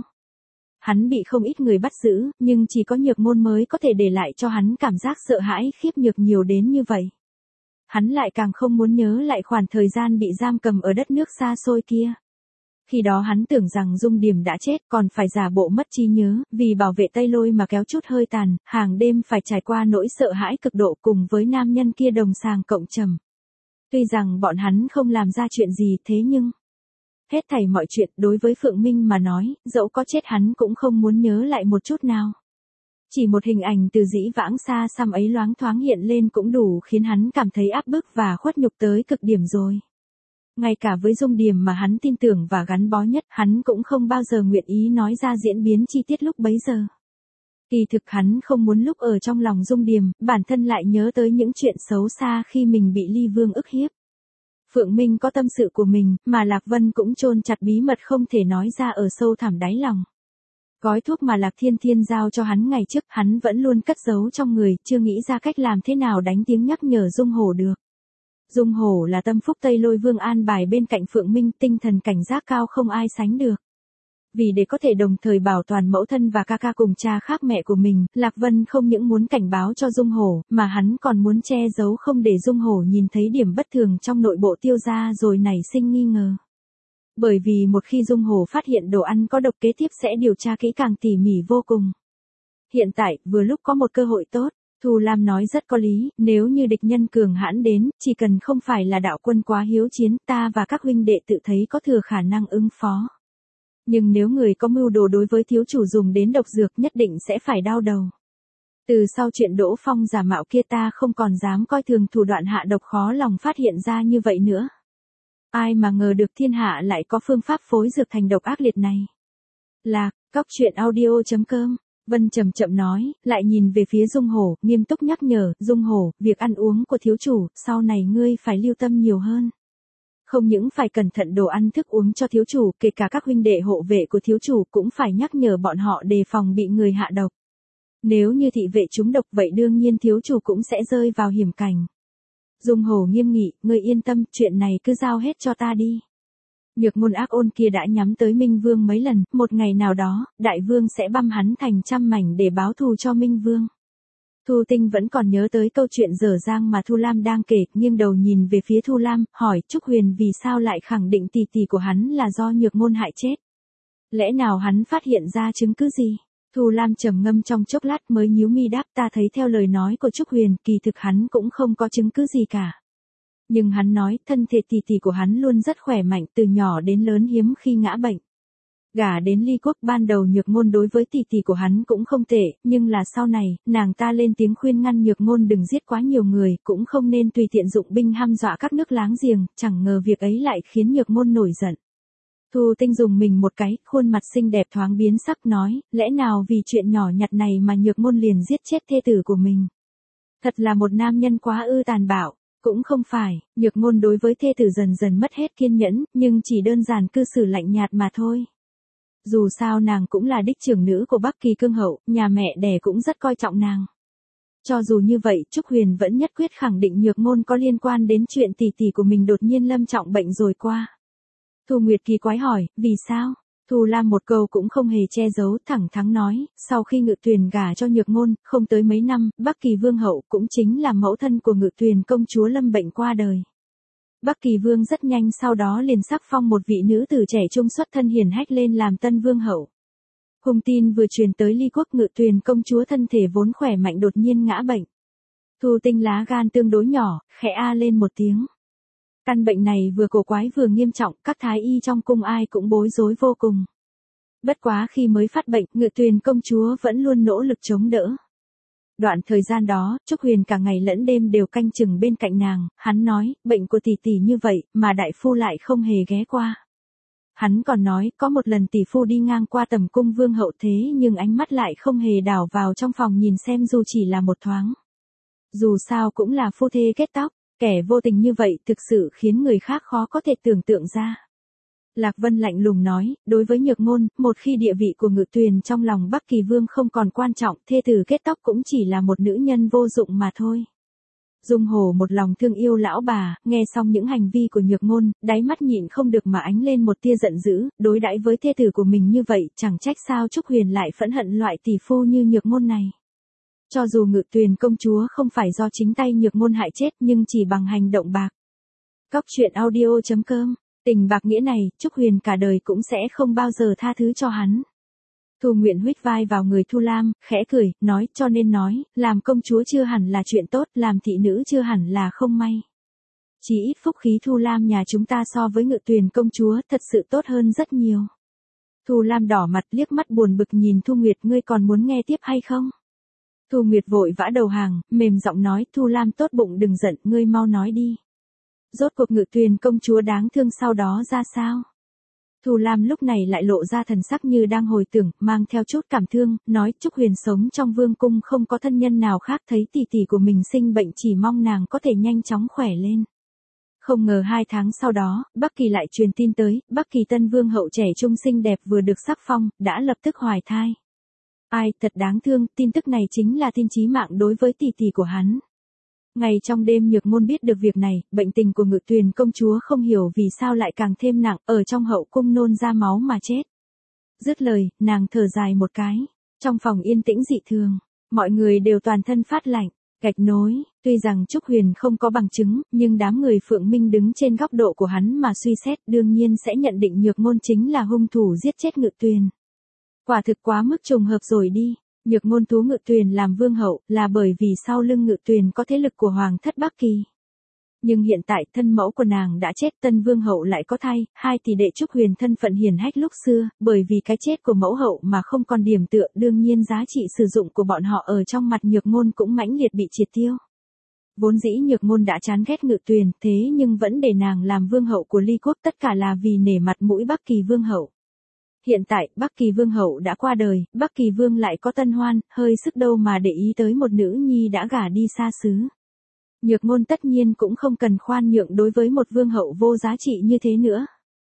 Hắn bị không ít người bắt giữ, nhưng chỉ có Nhược Ngôn mới có thể để lại cho hắn cảm giác sợ hãi khiếp nhược nhiều đến như vậy. Hắn lại càng không muốn nhớ lại khoảng thời gian bị giam cầm ở đất nước xa xôi kia. Khi đó hắn tưởng rằng Dung Điềm đã chết, còn phải giả bộ mất trí nhớ, vì bảo vệ Tây Lôi mà kéo chút hơi tàn, hàng đêm phải trải qua nỗi sợ hãi cực độ cùng với nam nhân kia đồng sàng cộng trầm. Tuy rằng bọn hắn không làm ra chuyện gì thế nhưng, hết thảy mọi chuyện đối với Phượng Minh mà nói, dẫu có chết hắn cũng không muốn nhớ lại một chút nào. Chỉ một hình ảnh từ dĩ vãng xa xăm ấy loáng thoáng hiện lên cũng đủ khiến hắn cảm thấy áp bức và khuất nhục tới cực điểm rồi. Ngay cả với Dung Điềm mà hắn tin tưởng và gắn bó nhất, hắn cũng không bao giờ nguyện ý nói ra diễn biến chi tiết lúc bấy giờ. Kỳ thực hắn không muốn lúc ở trong lòng Dung Điềm, bản thân lại nhớ tới những chuyện xấu xa khi mình bị Ly Vương ức hiếp. Phượng Minh có tâm sự của mình, mà Lạc Vân cũng chôn chặt bí mật không thể nói ra ở sâu thẳm đáy lòng. Gói thuốc mà Lạc Thiên Thiên giao cho hắn ngày trước, hắn vẫn luôn cất giấu trong người, chưa nghĩ ra cách làm thế nào đánh tiếng nhắc nhở Dung Hổ được. Dung Hổ là tâm phúc Tây Lôi Vương an bài bên cạnh Phượng Minh, tinh thần cảnh giác cao không ai sánh được. Vì để có thể đồng thời bảo toàn mẫu thân và ca ca cùng cha khác mẹ của mình, Lạc Vân không những muốn cảnh báo cho Dung Hổ, mà hắn còn muốn che giấu không để Dung Hổ nhìn thấy điểm bất thường trong nội bộ Tiêu gia rồi nảy sinh nghi ngờ. Bởi vì một khi Dung Hổ phát hiện đồ ăn có độc kế tiếp sẽ điều tra kỹ càng tỉ mỉ vô cùng. Hiện tại, vừa lúc có một cơ hội tốt, Thu Lam nói rất có lý, nếu như địch nhân cường hãn đến, chỉ cần không phải là đạo quân quá hiếu chiến, ta và các huynh đệ tự thấy có thừa khả năng ứng phó. Nhưng nếu người có mưu đồ đối với thiếu chủ dùng đến độc dược nhất định sẽ phải đau đầu. Từ sau chuyện Đỗ Phong giả mạo kia ta không còn dám coi thường thủ đoạn hạ độc khó lòng phát hiện ra như vậy nữa. Ai mà ngờ được thiên hạ lại có phương pháp phối dược thành độc ác liệt này. Lạc, Cóc Truyện Audio.com. Vân chậm chậm nói, lại nhìn về phía Dung Hổ, nghiêm túc nhắc nhở, Dung Hổ, việc ăn uống của thiếu chủ, sau này ngươi phải lưu tâm nhiều hơn. Không những phải cẩn thận đồ ăn thức uống cho thiếu chủ, kể cả các huynh đệ hộ vệ của thiếu chủ cũng phải nhắc nhở bọn họ đề phòng bị người hạ độc. Nếu như thị vệ trúng độc vậy đương nhiên thiếu chủ cũng sẽ rơi vào hiểm cảnh. Dung Hổ nghiêm nghị, ngươi yên tâm, chuyện này cứ giao hết cho ta đi. Nhược Ngôn ác ôn kia đã nhắm tới Minh Vương mấy lần, một ngày nào đó, Đại Vương sẽ băm hắn thành trăm mảnh để báo thù cho Minh Vương. Thu Tinh vẫn còn nhớ tới câu chuyện dở dang mà Thu Lam đang kể, nghiêng đầu nhìn về phía Thu Lam, hỏi Trúc Huyền vì sao lại khẳng định tỷ tỷ của hắn là do Nhược Ngôn hại chết. Lẽ nào hắn phát hiện ra chứng cứ gì? Thu Lam trầm ngâm trong chốc lát mới nhíu mi đáp, ta thấy theo lời nói của Trúc Huyền, kỳ thực hắn cũng không có chứng cứ gì cả. Nhưng hắn nói, thân thể tỷ tỷ của hắn luôn rất khỏe mạnh, từ nhỏ đến lớn hiếm khi ngã bệnh. Gả đến Ly Quốc ban đầu Nhược Ngôn đối với tỷ tỷ của hắn cũng không tệ, nhưng là sau này, nàng ta lên tiếng khuyên ngăn Nhược Ngôn đừng giết quá nhiều người, cũng không nên tùy tiện dụng binh hăm dọa các nước láng giềng, chẳng ngờ việc ấy lại khiến Nhược Ngôn nổi giận. Thu Tinh dùng mình một cái, khuôn mặt xinh đẹp thoáng biến sắc nói, lẽ nào vì chuyện nhỏ nhặt này mà Nhược Ngôn liền giết chết thê tử của mình. Thật là một nam nhân quá ư tàn bạo. Cũng không phải, Nhược Ngôn đối với thê tử dần dần mất hết kiên nhẫn, nhưng chỉ đơn giản cư xử lạnh nhạt mà thôi. Dù sao nàng cũng là đích trưởng nữ của Bắc Kỳ Cương Hậu, nhà mẹ đẻ cũng rất coi trọng nàng. Cho dù như vậy, Trúc Huyền vẫn nhất quyết khẳng định Nhược Ngôn có liên quan đến chuyện tỷ tỷ của mình đột nhiên lâm trọng bệnh rồi qua. Thu Nguyệt kỳ quái hỏi, vì sao? Thu Lam một câu cũng không hề che giấu, thẳng thắn nói, sau khi Ngự Tuyền gả cho Nhược Ngôn, không tới mấy năm, Bắc Kỳ Vương hậu cũng chính là mẫu thân của Ngự Tuyền công chúa lâm bệnh qua đời. Bắc Kỳ Vương rất nhanh sau đó liền sắc phong một vị nữ tử trẻ trung xuất thân hiền hách lên làm tân vương hậu. Hùng tin vừa truyền tới Ly Quốc, Ngự Tuyền công chúa thân thể vốn khỏe mạnh đột nhiên ngã bệnh. Thu Tinh lá gan tương đối nhỏ, khẽ a lên một tiếng. Căn bệnh này vừa cổ quái vừa nghiêm trọng, các thái y trong cung ai cũng bối rối vô cùng. Bất quá khi mới phát bệnh, Ngự Tuyền công chúa vẫn luôn nỗ lực chống đỡ. Đoạn thời gian đó, Trúc Huyền cả ngày lẫn đêm đều canh chừng bên cạnh nàng, hắn nói, bệnh của tỷ tỷ như vậy, mà đại phu lại không hề ghé qua. Hắn còn nói, có một lần tỷ phu đi ngang qua tầm cung vương hậu thế nhưng ánh mắt lại không hề đảo vào trong phòng nhìn xem dù chỉ là một thoáng. Dù sao cũng là phu thê kết tóc. Kẻ vô tình như vậy thực sự khiến người khác khó có thể tưởng tượng ra. Lạc Vân lạnh lùng nói, đối với Nhược Ngôn, một khi địa vị của Ngự Tuyền trong lòng Bắc Kỳ Vương không còn quan trọng, thê tử kết tóc cũng chỉ là một nữ nhân vô dụng mà thôi. Dung Hổ một lòng thương yêu lão bà, nghe xong những hành vi của Nhược Ngôn, đáy mắt nhịn không được mà ánh lên một tia giận dữ, đối đãi với thê tử của mình như vậy, chẳng trách sao Trúc Huyền lại phẫn hận loại tỷ phu như Nhược Ngôn này. Cho dù Ngự Tuyền công chúa không phải do chính tay Nhược Ngôn hại chết nhưng chỉ bằng hành động bạc. Cóc Truyện Audio.com. Tình bạc nghĩa này, Trúc Huyền cả đời cũng sẽ không bao giờ tha thứ cho hắn. Thu Nguyện huýt vai vào người Thu Lam, khẽ cười, nói, cho nên nói, làm công chúa chưa hẳn là chuyện tốt, làm thị nữ chưa hẳn là không may. Chỉ ít phúc khí Thu Lam nhà chúng ta so với Ngự Tuyền công chúa thật sự tốt hơn rất nhiều. Thu Lam đỏ mặt liếc mắt buồn bực nhìn Thu Nguyệt, ngươi còn muốn nghe tiếp hay không? Thu Nguyệt vội vã đầu hàng, mềm giọng nói, Thu Lam tốt bụng đừng giận, ngươi mau nói đi. Rốt cuộc Ngự Tuyền công chúa đáng thương sau đó ra sao? Thu Lam lúc này lại lộ ra thần sắc như đang hồi tưởng, mang theo chút cảm thương, nói Trúc Huyền sống trong vương cung không có thân nhân nào khác, thấy tỷ tỷ của mình sinh bệnh chỉ mong nàng có thể nhanh chóng khỏe lên. Không ngờ 2 tháng sau đó, Bắc Kỳ lại truyền tin tới, Bắc Kỳ tân vương hậu trẻ trung xinh đẹp vừa được sắc phong, đã lập tức hoài thai. Ai, thật đáng thương, tin tức này chính là tin chí mạng đối với tỷ tỷ của hắn. Ngày trong đêm Nhược Ngôn biết được việc này, bệnh tình của Ngự Tuyền công chúa không hiểu vì sao lại càng thêm nặng, ở trong hậu cung nôn ra máu mà chết. Dứt lời, nàng thở dài một cái. Trong phòng yên tĩnh dị thường, mọi người đều toàn thân phát lạnh. Gạch nối, tuy rằng Trúc Huyền không có bằng chứng, nhưng đám người Phượng Minh đứng trên góc độ của hắn mà suy xét đương nhiên sẽ nhận định Nhược Ngôn chính là hung thủ giết chết Ngự Tuyền. Quả thực quá mức trùng hợp rồi đi. Nhược Ngôn tú Ngự Tuyền làm vương hậu là bởi vì sau lưng Ngự Tuyền có thế lực của hoàng thất Bắc Kỳ. Nhưng hiện tại thân mẫu của nàng đã chết, tân vương hậu lại có thai, hai tỷ đệ Trúc Huyền thân phận hiển hách lúc xưa, bởi vì cái chết của mẫu hậu mà không còn điểm tựa, đương nhiên giá trị sử dụng của bọn họ ở trong mặt Nhược Ngôn cũng mãnh liệt bị triệt tiêu. Vốn dĩ Nhược Ngôn đã chán ghét Ngự Tuyền, thế nhưng vẫn để nàng làm vương hậu của Ly Quốc, tất cả là vì nể mặt mũi Bắc Kỳ vương hậu. Hiện tại, Bắc Kỳ vương hậu đã qua đời, Bắc Kỳ vương lại có tân hoan, hơi sức đâu mà để ý tới một nữ nhi đã gả đi xa xứ. Nhược Ngôn tất nhiên cũng không cần khoan nhượng đối với một vương hậu vô giá trị như thế nữa.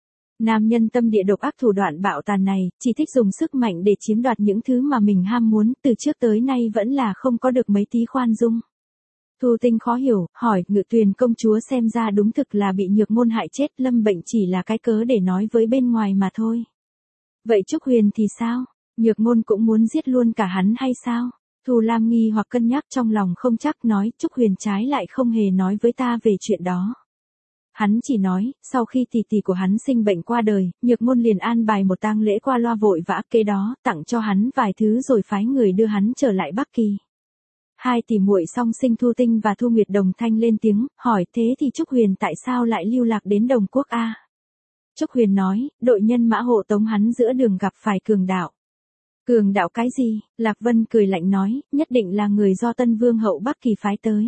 Nam nhân tâm địa độc ác thủ đoạn bạo tàn này, chỉ thích dùng sức mạnh để chiếm đoạt những thứ mà mình ham muốn, từ trước tới nay vẫn là không có được mấy tí khoan dung. Thu Tinh khó hiểu, hỏi, Ngự Tuyền công chúa xem ra đúng thực là bị Nhược Ngôn hại chết, lâm bệnh chỉ là cái cớ để nói với bên ngoài mà thôi. Vậy Trúc Huyền thì sao? Nhược Ngôn cũng muốn giết luôn cả hắn hay sao? Thu Lam nghi hoặc cân nhắc trong lòng không chắc, nói, Trúc Huyền trái lại không hề nói với ta về chuyện đó. Hắn chỉ nói, sau khi tỷ tỷ của hắn sinh bệnh qua đời, Nhược Ngôn liền an bài một tang lễ qua loa vội vã, kế đó tặng cho hắn vài thứ rồi phái người đưa hắn trở lại Bắc Kỳ. Hai tỷ muội song sinh Thu Tinh và Thu Nguyệt đồng thanh lên tiếng, hỏi, thế thì Trúc Huyền tại sao lại lưu lạc đến Đồng Quốc a? Trúc Huyền nói, đội nhân mã hộ tống hắn giữa đường gặp phải cường đạo. Cường đạo cái gì? Lạc Vân cười lạnh nói, nhất định là người do tân vương hậu Bắc Kỳ phái tới.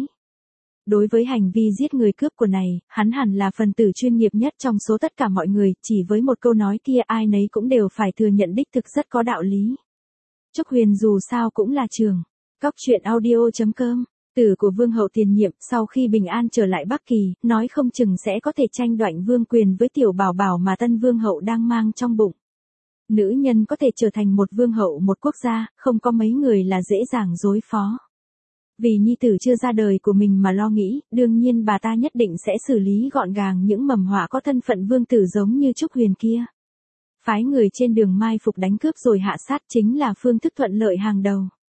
Đối với hành vi giết người cướp của này, hắn hẳn là phần tử chuyên nghiệp nhất trong số tất cả mọi người, chỉ với một câu nói kia ai nấy cũng đều phải thừa nhận đích thực rất có đạo lý. Trúc Huyền dù sao cũng là trường. Cóc truyện audio.com, tử của vương hậu tiền nhiệm sau khi bình an trở lại Bắc Kỳ, nói không chừng sẽ có thể tranh đoạt vương quyền với tiểu bảo bảo mà tân vương hậu đang mang trong bụng. Nữ nhân có thể trở thành một vương hậu một quốc gia, không có mấy người là dễ dàng đối phó. Vì nhi tử chưa ra đời của mình mà lo nghĩ, đương nhiên bà ta nhất định sẽ xử lý gọn gàng những mầm họa có thân phận vương tử giống như Trúc Huyền kia. Phái người trên đường mai phục đánh cướp rồi hạ sát chính là phương thức thuận lợi hàng đầu.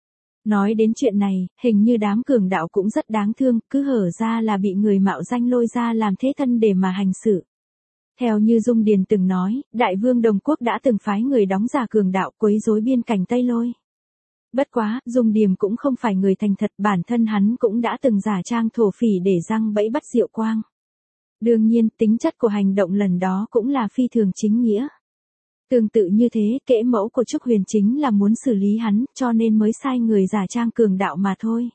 Nói đến chuyện này, hình như đám cường đạo cũng rất đáng thương, cứ hở ra là bị người mạo danh lôi ra làm thế thân để mà hành xử. Theo như Dung Điền từng nói, đại vương Đồng Quốc đã từng phái người đóng giả cường đạo quấy rối biên cảnh Tây Lôi. Bất quá, Dung Điềm cũng không phải người thành thật, bản thân hắn cũng đã từng giả trang thổ phỉ để giăng bẫy bắt Diệu Quang. Đương nhiên, tính chất của hành động lần đó cũng là phi thường chính nghĩa. Tương tự như thế, kễ mẫu của Trúc Huyền chính là muốn xử lý hắn, cho nên mới sai người giả trang cường đạo mà thôi.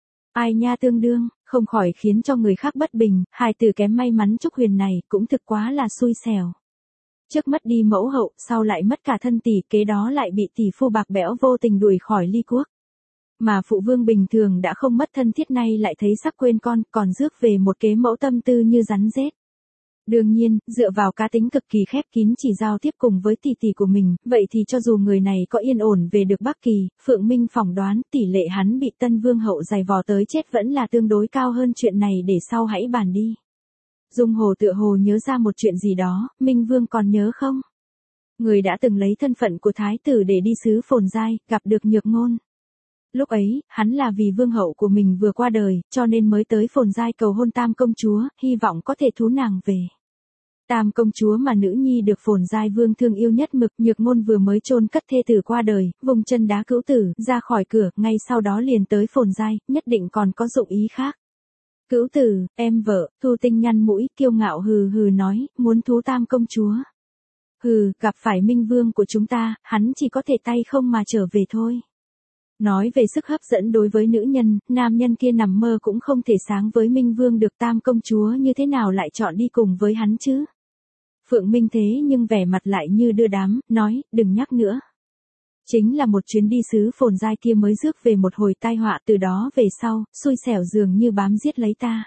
Ai nha tương đương, không khỏi khiến cho người khác bất bình, hài tử kém may mắn Trúc Huyền này cũng thực quá là xui xẻo. Trước mất đi mẫu hậu, sau lại mất cả thân tỷ, kế đó lại bị tỷ phu bạc bẽo vô tình đuổi khỏi Ly Quốc. Mà phụ vương bình thường đã không mất thân thiết nay lại thấy sắp quên con, còn rước về một kế mẫu tâm tư như rắn rết. Đương nhiên, dựa vào cá tính cực kỳ khép kín chỉ giao tiếp cùng với tỷ tỷ của mình, vậy thì cho dù người này có yên ổn về được Bắc Kỳ, Phượng Minh phỏng đoán tỷ lệ hắn bị tân vương hậu giày vò tới chết vẫn là tương đối cao hơn, chuyện này để sau hãy bàn đi. Dung Hồ tựa hồ nhớ ra một chuyện gì đó, Minh Vương còn nhớ không? Người đã từng lấy thân phận của thái tử để đi xứ Phồn Giai, gặp được Nhược Ngôn. Lúc ấy, hắn là vì vương hậu của mình vừa qua đời, cho nên mới tới Phồn Giai cầu hôn Tam công chúa, hy vọng có thể thú nàng về. Tam công chúa mà nữ nhi được Phồn Giai vương thương yêu nhất mực, Nhược Ngôn vừa mới chôn cất thê tử qua đời, vùng chân đá Cữu Tử, ra khỏi cửa, ngay sau đó liền tới Phồn Giai, nhất định còn có dụng ý khác. Cữu Tử, em vợ, Thu Tinh nhăn mũi, kiêu ngạo hừ hừ nói, muốn thú Tam công chúa. Hừ, gặp phải Minh Vương của chúng ta, hắn chỉ có thể tay không mà trở về thôi. Nói về sức hấp dẫn đối với nữ nhân, nam nhân kia nằm mơ cũng không thể sáng với Minh Vương được, Tam công chúa như thế nào lại chọn đi cùng với hắn chứ? Phượng Minh thế nhưng vẻ mặt lại như đưa đám, nói, đừng nhắc nữa. Chính là một chuyến đi xứ Phồn Giai kia mới rước về một hồi tai họa, từ đó về sau, xui xẻo dường như bám giết lấy ta.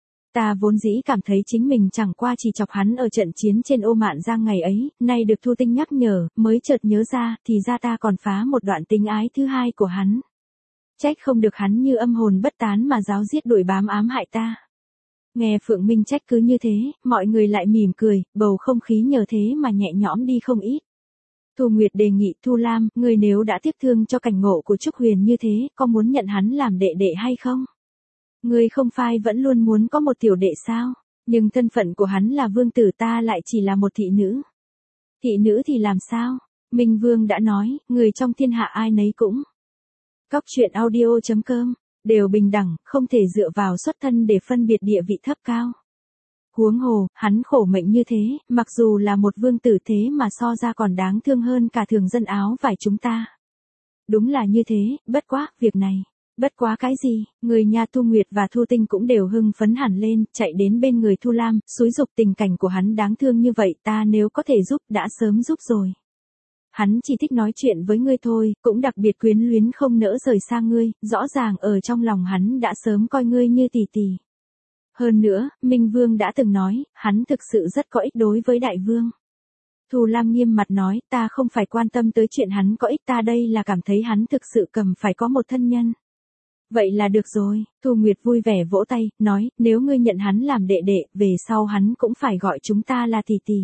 Ta vốn dĩ cảm thấy chính mình chẳng qua chỉ chọc hắn ở trận chiến trên Ô Mạn Giang ngày ấy, nay được Thu Tinh nhắc nhở, mới chợt nhớ ra, thì ra ta còn phá một đoạn tình ái thứ hai của hắn. Trách không được hắn như âm hồn bất tán mà giáo giết đuổi bám ám hại ta. Nghe Phượng Minh trách cứ như thế, mọi người lại mỉm cười, bầu không khí nhờ thế mà nhẹ nhõm đi không ít. Thu Nguyệt đề nghị, Thu Lam, người nếu đã tiếc thương cho cảnh ngộ của Trúc Huyền như thế, có muốn nhận hắn làm đệ đệ hay không? Người không phai vẫn luôn muốn có một tiểu đệ sao? Nhưng thân phận của hắn là vương tử, ta lại chỉ là một thị nữ. Thị nữ thì làm sao? Minh Vương đã nói, người trong thiên hạ ai nấy cũng Cóc truyện audio.com, đều bình đẳng, không thể dựa vào xuất thân để phân biệt địa vị thấp cao. Huống hồ, hắn khổ mệnh như thế, mặc dù là một vương tử thế mà so ra còn đáng thương hơn cả thường dân áo vải chúng ta. Đúng là như thế, bất quá, việc này. Bất quá cái gì, người nhà Thu Nguyệt và Thu Tinh cũng đều hưng phấn hẳn lên, chạy đến bên người Thu Lam, xúi giục tình cảnh của hắn đáng thương như vậy, ta nếu có thể giúp đã sớm giúp rồi. Hắn chỉ thích nói chuyện với ngươi thôi, cũng đặc biệt quyến luyến không nỡ rời xa ngươi, rõ ràng ở trong lòng hắn đã sớm coi ngươi như tỷ tỷ. Hơn nữa, Minh Vương đã từng nói, hắn thực sự rất có ích đối với Đại Vương. Thu Lam nghiêm mặt nói, ta không phải quan tâm tới chuyện hắn có ích, ta đây là cảm thấy hắn thực sự cần phải có một thân nhân. Vậy là được rồi, Thu Nguyệt vui vẻ vỗ tay, nói, nếu ngươi nhận hắn làm đệ đệ, về sau hắn cũng phải gọi chúng ta là tỷ tỷ.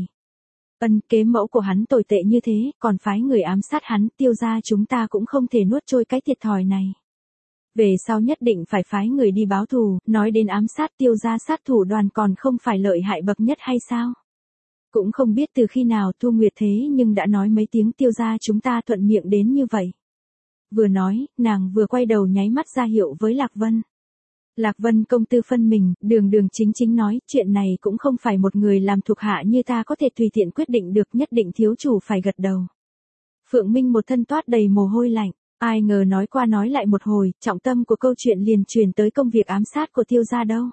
Kế mẫu của hắn tồi tệ như thế, còn phái người ám sát hắn, Tiêu gia chúng ta cũng không thể nuốt trôi cái thiệt thòi này. Về sau nhất định phải phái người đi báo thù, nói đến ám sát Tiêu gia sát thủ đoàn còn không phải lợi hại bậc nhất hay sao? Cũng không biết từ khi nào Thu Nguyệt thế nhưng đã nói mấy tiếng Tiêu gia chúng ta thuận miệng đến như vậy. Vừa nói, nàng vừa quay đầu nháy mắt ra hiệu với Lạc Vân. Lạc Vân công tư phân mình, đường đường chính chính nói, chuyện này cũng không phải một người làm thuộc hạ như ta có thể tùy tiện quyết định được, nhất định thiếu chủ phải gật đầu. Phượng Minh một thân toát đầy mồ hôi lạnh, ai ngờ nói qua nói lại một hồi, trọng tâm của câu chuyện liền truyền tới công việc ám sát của Tiêu gia đâu.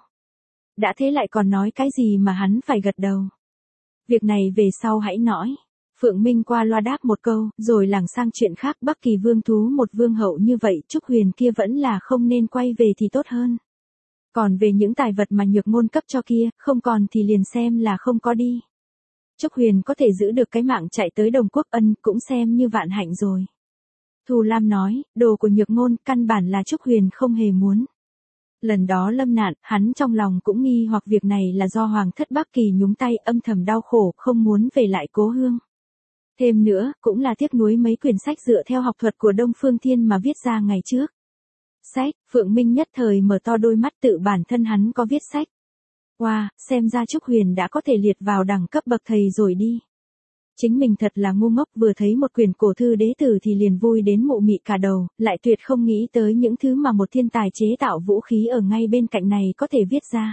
Đã thế lại còn nói cái gì mà hắn phải gật đầu. Việc này về sau hãy nói. Phượng Minh qua loa đáp một câu, rồi lảng sang chuyện khác, Bắc Kỳ vương thú một vương hậu như vậy, Trúc Huyền kia vẫn là không nên quay về thì tốt hơn. Còn về những tài vật mà Nhược Ngôn cấp cho kia, không còn thì liền xem là không có đi. Trúc Huyền có thể giữ được cái mạng chạy tới Đồng Quốc cũng xem như vạn hạnh rồi. Thu Lam nói, đồ của Nhược Ngôn căn bản là Trúc Huyền không hề muốn. Lần đó lâm nạn, hắn trong lòng cũng nghi hoặc việc này là do Hoàng thất Bắc Kỳ nhúng tay, âm thầm đau khổ, không muốn về lại cố hương. Thêm nữa, cũng là tiếc nuối mấy quyển sách dựa theo học thuật của Đông Phương Thiên mà viết ra ngày trước. Sách, Phượng Minh nhất thời mở to đôi mắt, tự bản thân hắn có viết sách. Wow, xem ra Trúc Huyền đã có thể liệt vào đẳng cấp bậc thầy rồi đi. Chính mình thật là ngu ngốc, vừa thấy một quyển cổ thư đế tử thì liền vui đến mụ mị cả đầu, lại tuyệt không nghĩ tới những thứ mà một thiên tài chế tạo vũ khí ở ngay bên cạnh này có thể viết ra.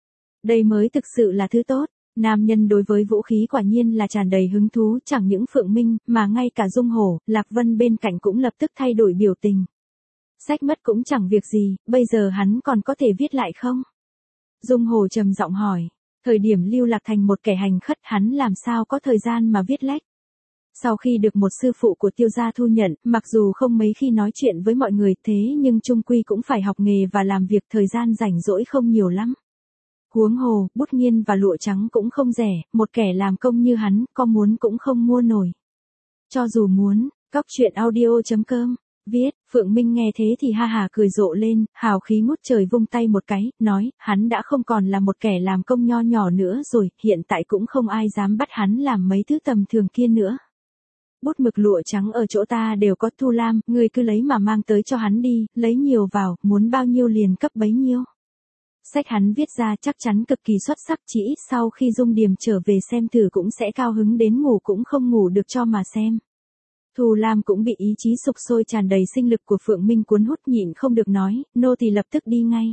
Đây mới thực sự là thứ tốt. Nam nhân đối với vũ khí quả nhiên là tràn đầy hứng thú, chẳng những Phượng Minh, mà ngay cả Dung Hổ, Lạc Vân bên cạnh cũng lập tức thay đổi biểu tình. Sách mất cũng chẳng việc gì, bây giờ hắn còn có thể viết lại không? Dung Hổ trầm giọng hỏi, thời điểm lưu lạc thành một kẻ hành khất hắn làm sao có thời gian mà viết lách? Sau khi được một sư phụ của Tiêu gia thu nhận, mặc dù không mấy khi nói chuyện với mọi người thế nhưng chung quy cũng phải học nghề và làm việc, thời gian rảnh rỗi không nhiều lắm. Huống hồ, bút nghiên và lụa trắng cũng không rẻ, một kẻ làm công như hắn, có muốn cũng không mua nổi. Cho dù muốn, Cóc truyện audio.com, viết, Phượng Minh nghe thế thì ha hà cười rộ lên, hào khí ngút trời vung tay một cái, nói, hắn đã không còn là một kẻ làm công nho nhỏ nữa rồi, hiện tại cũng không ai dám bắt hắn làm mấy thứ tầm thường kia nữa. Bút mực lụa trắng ở chỗ ta đều có, Thu Lam, ngươi cứ lấy mà mang tới cho hắn đi, lấy nhiều vào, muốn bao nhiêu liền cấp bấy nhiêu. Sách hắn viết ra chắc chắn cực kỳ xuất sắc, chỉ ít sau khi Dung Điềm trở về xem thử cũng sẽ cao hứng đến ngủ cũng không ngủ được cho mà xem. Thu Lam cũng bị ý chí sục sôi tràn đầy sinh lực của Phượng Minh cuốn hút, nhịn không được nói, nô tỳ lập tức đi ngay.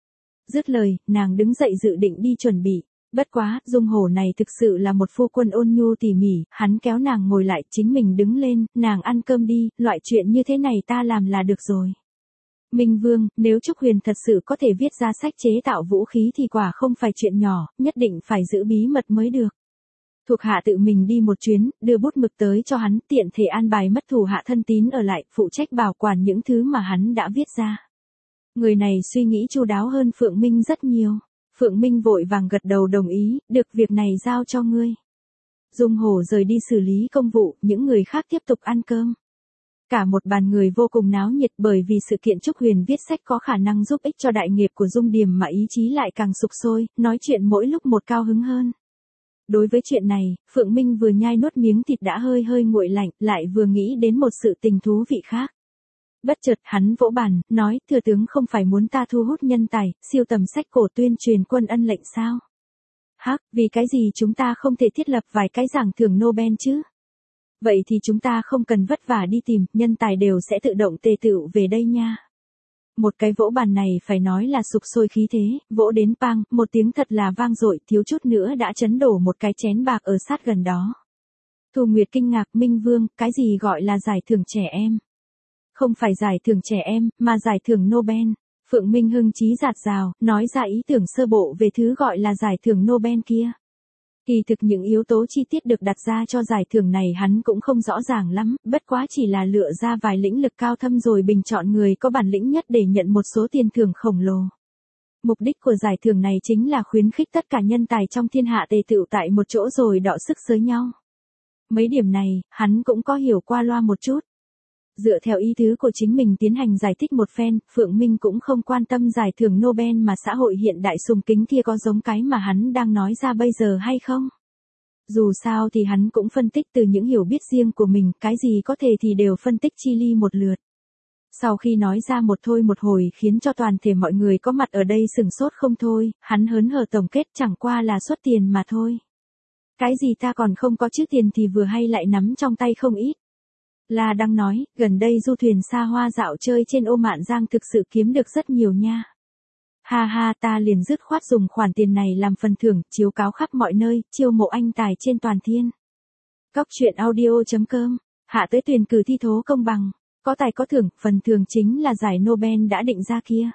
Dứt lời, nàng đứng dậy dự định đi chuẩn bị. Bất quá, Dung Hổ này thực sự là một phu quân ôn nhu tỉ mỉ, hắn kéo nàng ngồi lại, chính mình đứng lên, nàng ăn cơm đi, loại chuyện như thế này ta làm là được rồi. Minh Vương, nếu Trúc Huyền thật sự có thể viết ra sách chế tạo vũ khí thì quả không phải chuyện nhỏ, nhất định phải giữ bí mật mới được. Thuộc hạ tự mình đi một chuyến, đưa bút mực tới cho hắn, tiện thể an bài mất thủ hạ thân tín ở lại, phụ trách bảo quản những thứ mà hắn đã viết ra. Người này suy nghĩ chu đáo hơn Phượng Minh rất nhiều. Phượng Minh vội vàng gật đầu đồng ý, được, việc này giao cho ngươi. Dung Hổ rời đi xử lý công vụ, những người khác tiếp tục ăn cơm. Cả một bàn người vô cùng náo nhiệt, bởi vì sự kiện Trúc Huyền viết sách có khả năng giúp ích cho đại nghiệp của Dung Điềm mà ý chí lại càng sục sôi, nói chuyện mỗi lúc một cao hứng hơn. Đối với chuyện này, Phượng Minh vừa nhai nuốt miếng thịt đã hơi hơi nguội lạnh, lại vừa nghĩ đến một sự tình thú vị khác. Bất chợt hắn vỗ bàn, nói, thừa tướng không phải muốn ta thu hút nhân tài, siêu tầm sách cổ tuyên truyền quân ân lệnh sao? Hắc, vì cái gì chúng ta không thể thiết lập vài cái giảng thưởng Nobel chứ? Vậy thì chúng ta không cần vất vả đi tìm, nhân tài đều sẽ tự động tề tựu về đây nha. Một cái vỗ bàn này phải nói là sục sôi khí thế, vỗ đến pang, một tiếng thật là vang dội, thiếu chút nữa đã chấn đổ một cái chén bạc ở sát gần đó. Thu Nguyệt kinh ngạc, Minh Vương, cái gì gọi là giải thưởng trẻ em? Không phải giải thưởng trẻ em, mà giải thưởng Nobel. Phượng Minh hưng chí dạt dào, nói ra ý tưởng sơ bộ về thứ gọi là giải thưởng Nobel kia. Kỳ thực những yếu tố chi tiết được đặt ra cho giải thưởng này hắn cũng không rõ ràng lắm, bất quá chỉ là lựa ra vài lĩnh lực cao thâm rồi bình chọn người có bản lĩnh nhất để nhận một số tiền thưởng khổng lồ. Mục đích của giải thưởng này chính là khuyến khích tất cả nhân tài trong thiên hạ tề tựu tại một chỗ rồi đọ sức xới nhau. Mấy điểm này, hắn cũng có hiểu qua loa một chút. Dựa theo ý tứ của chính mình tiến hành giải thích một phen, Phượng Minh cũng không quan tâm giải thưởng Nobel mà xã hội hiện đại sùng kính kia có giống cái mà hắn đang nói ra bây giờ hay không. Dù sao thì hắn cũng phân tích từ những hiểu biết riêng của mình, cái gì có thể thì đều phân tích chi li một lượt. Sau khi nói ra một thôi một hồi khiến cho toàn thể mọi người có mặt ở đây sửng sốt không thôi, hắn hớn hở tổng kết chẳng qua là xuất tiền mà thôi. Cái gì ta còn không có chứ, tiền thì vừa hay lại nắm trong tay không ít. La đang nói, gần đây du thuyền xa hoa dạo chơi trên ô Mạn Giang thực sự kiếm được rất nhiều nha. Ha ha, ta liền dứt khoát dùng khoản tiền này làm phần thưởng, chiếu cáo khắp mọi nơi, chiêu mộ anh tài trên toàn thiên. Cóc truyện audio.com, hạ tới tuyển cử thi thố công bằng, có tài có thưởng, phần thưởng chính là giải Nobel đã định ra kia.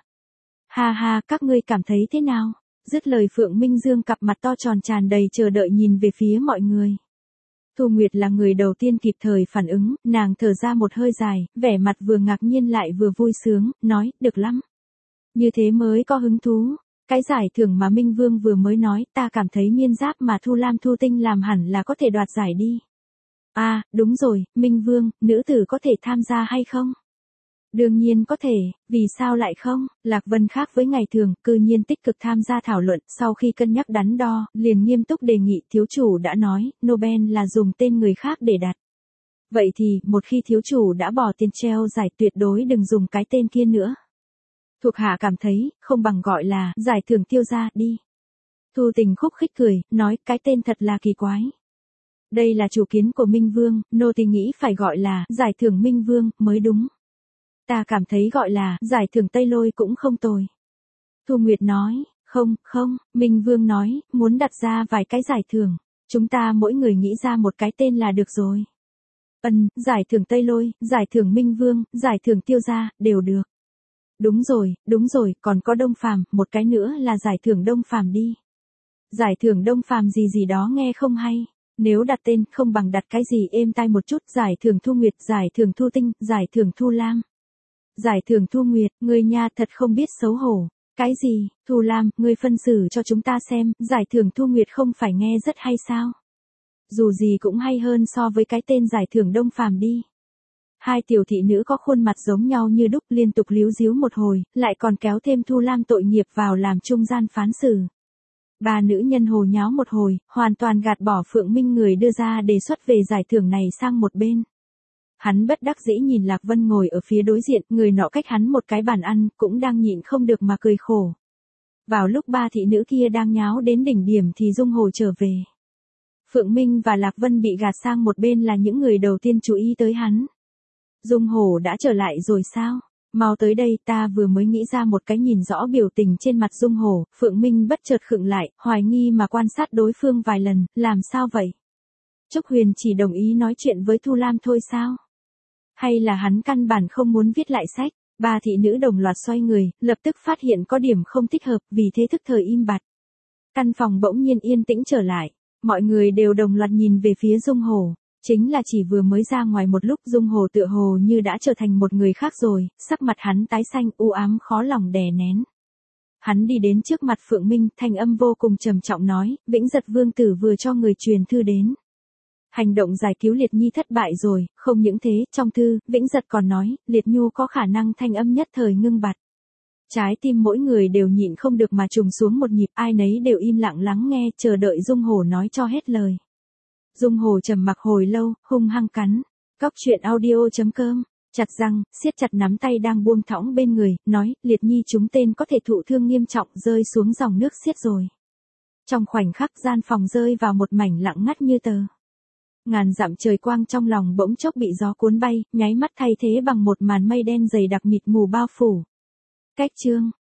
Ha ha, các ngươi cảm thấy thế nào? Dứt lời Phượng Minh Dương cặp mặt to tròn tràn đầy chờ đợi nhìn về phía mọi người. Thu Nguyệt là người đầu tiên kịp thời phản ứng, nàng thở ra một hơi dài, vẻ mặt vừa ngạc nhiên lại vừa vui sướng, nói, được lắm. Như thế mới có hứng thú. Cái giải thưởng mà Minh Vương vừa mới nói, ta cảm thấy miên giáp mà Thu Lam Thu Tinh làm hẳn là có thể đoạt giải đi. À, đúng rồi, Minh Vương, nữ tử có thể tham gia hay không? Đương nhiên có thể, vì sao lại không? Lạc Vân khác với ngày thường, cư nhiên tích cực tham gia thảo luận, sau khi cân nhắc đắn đo, liền nghiêm túc đề nghị, thiếu chủ đã nói, Nobel là dùng tên người khác để đặt. Vậy thì, một khi thiếu chủ đã bỏ tiền treo giải tuyệt đối đừng dùng cái tên kia nữa. Thuộc hạ cảm thấy, không bằng gọi là, giải thưởng Tiêu Gia đi. Thu Tình khúc khích cười, nói, cái tên thật là kỳ quái. Đây là chủ kiến của Minh Vương, nô tỳ nghĩ phải gọi là, giải thưởng Minh Vương, mới đúng. Ta cảm thấy gọi là, giải thưởng Tây Lôi cũng không tồi. Thu Nguyệt nói, không, Minh Vương nói, muốn đặt ra vài cái giải thưởng, chúng ta mỗi người nghĩ ra một cái tên là được rồi. Giải thưởng Tây Lôi, giải thưởng Minh Vương, giải thưởng Tiêu Gia, đều được. Đúng rồi, còn có Đông Phàm, một cái nữa là giải thưởng Đông Phàm đi. Giải thưởng Đông Phàm gì gì đó nghe không hay. Nếu đặt tên, không bằng đặt cái gì êm tai một chút, giải thưởng Thu Nguyệt, giải thưởng Thu Tinh, giải thưởng Thu Lam. Giải thưởng Thu Nguyệt, ngươi nha thật không biết xấu hổ. Cái gì, Thu Lam, ngươi phân xử cho chúng ta xem, giải thưởng Thu Nguyệt không phải nghe rất hay sao? Dù gì cũng hay hơn so với cái tên giải thưởng Đông Phàm đi. Hai tiểu thị nữ có khuôn mặt giống nhau như đúc liên tục líu díu một hồi, lại còn kéo thêm Thu Lam tội nghiệp vào làm trung gian phán xử. Ba nữ nhân hồ nháo một hồi, hoàn toàn gạt bỏ Phượng Minh người đưa ra đề xuất về giải thưởng này sang một bên. Hắn bất đắc dĩ nhìn Lạc Vân ngồi ở phía đối diện, người nọ cách hắn một cái bàn ăn, cũng đang nhịn không được mà cười khổ. Vào lúc ba thị nữ kia đang nháo đến đỉnh điểm thì Dung Hồ trở về. Phượng Minh và Lạc Vân bị gạt sang một bên là những người đầu tiên chú ý tới hắn. Dung Hồ đã trở lại rồi sao? Mau tới đây, ta vừa mới nghĩ ra một cái. Nhìn rõ biểu tình trên mặt Dung Hồ, Phượng Minh bất chợt khựng lại, hoài nghi mà quan sát đối phương vài lần, làm sao vậy? Trúc Huyền chỉ đồng ý nói chuyện với Thu Lam thôi sao? Hay là hắn căn bản không muốn viết lại sách? Ba thị nữ đồng loạt xoay người, lập tức phát hiện có điểm không thích hợp, vì thế thức thời im bặt. Căn phòng bỗng nhiên yên tĩnh trở lại, mọi người đều đồng loạt nhìn về phía Dung Hồ. Chính là chỉ vừa mới ra ngoài một lúc Dung Hồ tựa hồ như đã trở thành một người khác rồi, sắc mặt hắn tái xanh u ám khó lòng đè nén. Hắn đi đến trước mặt Phượng Minh, thanh âm vô cùng trầm trọng nói, Vĩnh Giật Vương Tử vừa cho người truyền thư đến. Hành động giải cứu Liệt Nhi thất bại rồi, không những thế, trong thư, Vĩnh Giật còn nói, Liệt Nhu có khả năng thanh âm nhất thời ngưng bặt. Trái tim mỗi người đều nhịn không được mà trùng xuống một nhịp, ai nấy đều im lặng lắng nghe, chờ đợi Dung Hồ nói cho hết lời. Dung Hồ trầm mặc hồi lâu, hung hăng cắn. Cóc truyện audio.com, chặt răng, siết chặt nắm tay đang buông thõng bên người, nói, Liệt Nhi chúng tên có thể thụ thương nghiêm trọng rơi xuống dòng nước xiết rồi. Trong khoảnh khắc gian phòng rơi vào một mảnh lặng ngắt như tờ. Ngàn dặm trời quang trong lòng bỗng chốc bị gió cuốn bay, nháy mắt thay thế bằng một màn mây đen dày đặc mịt mù bao phủ. Cách chương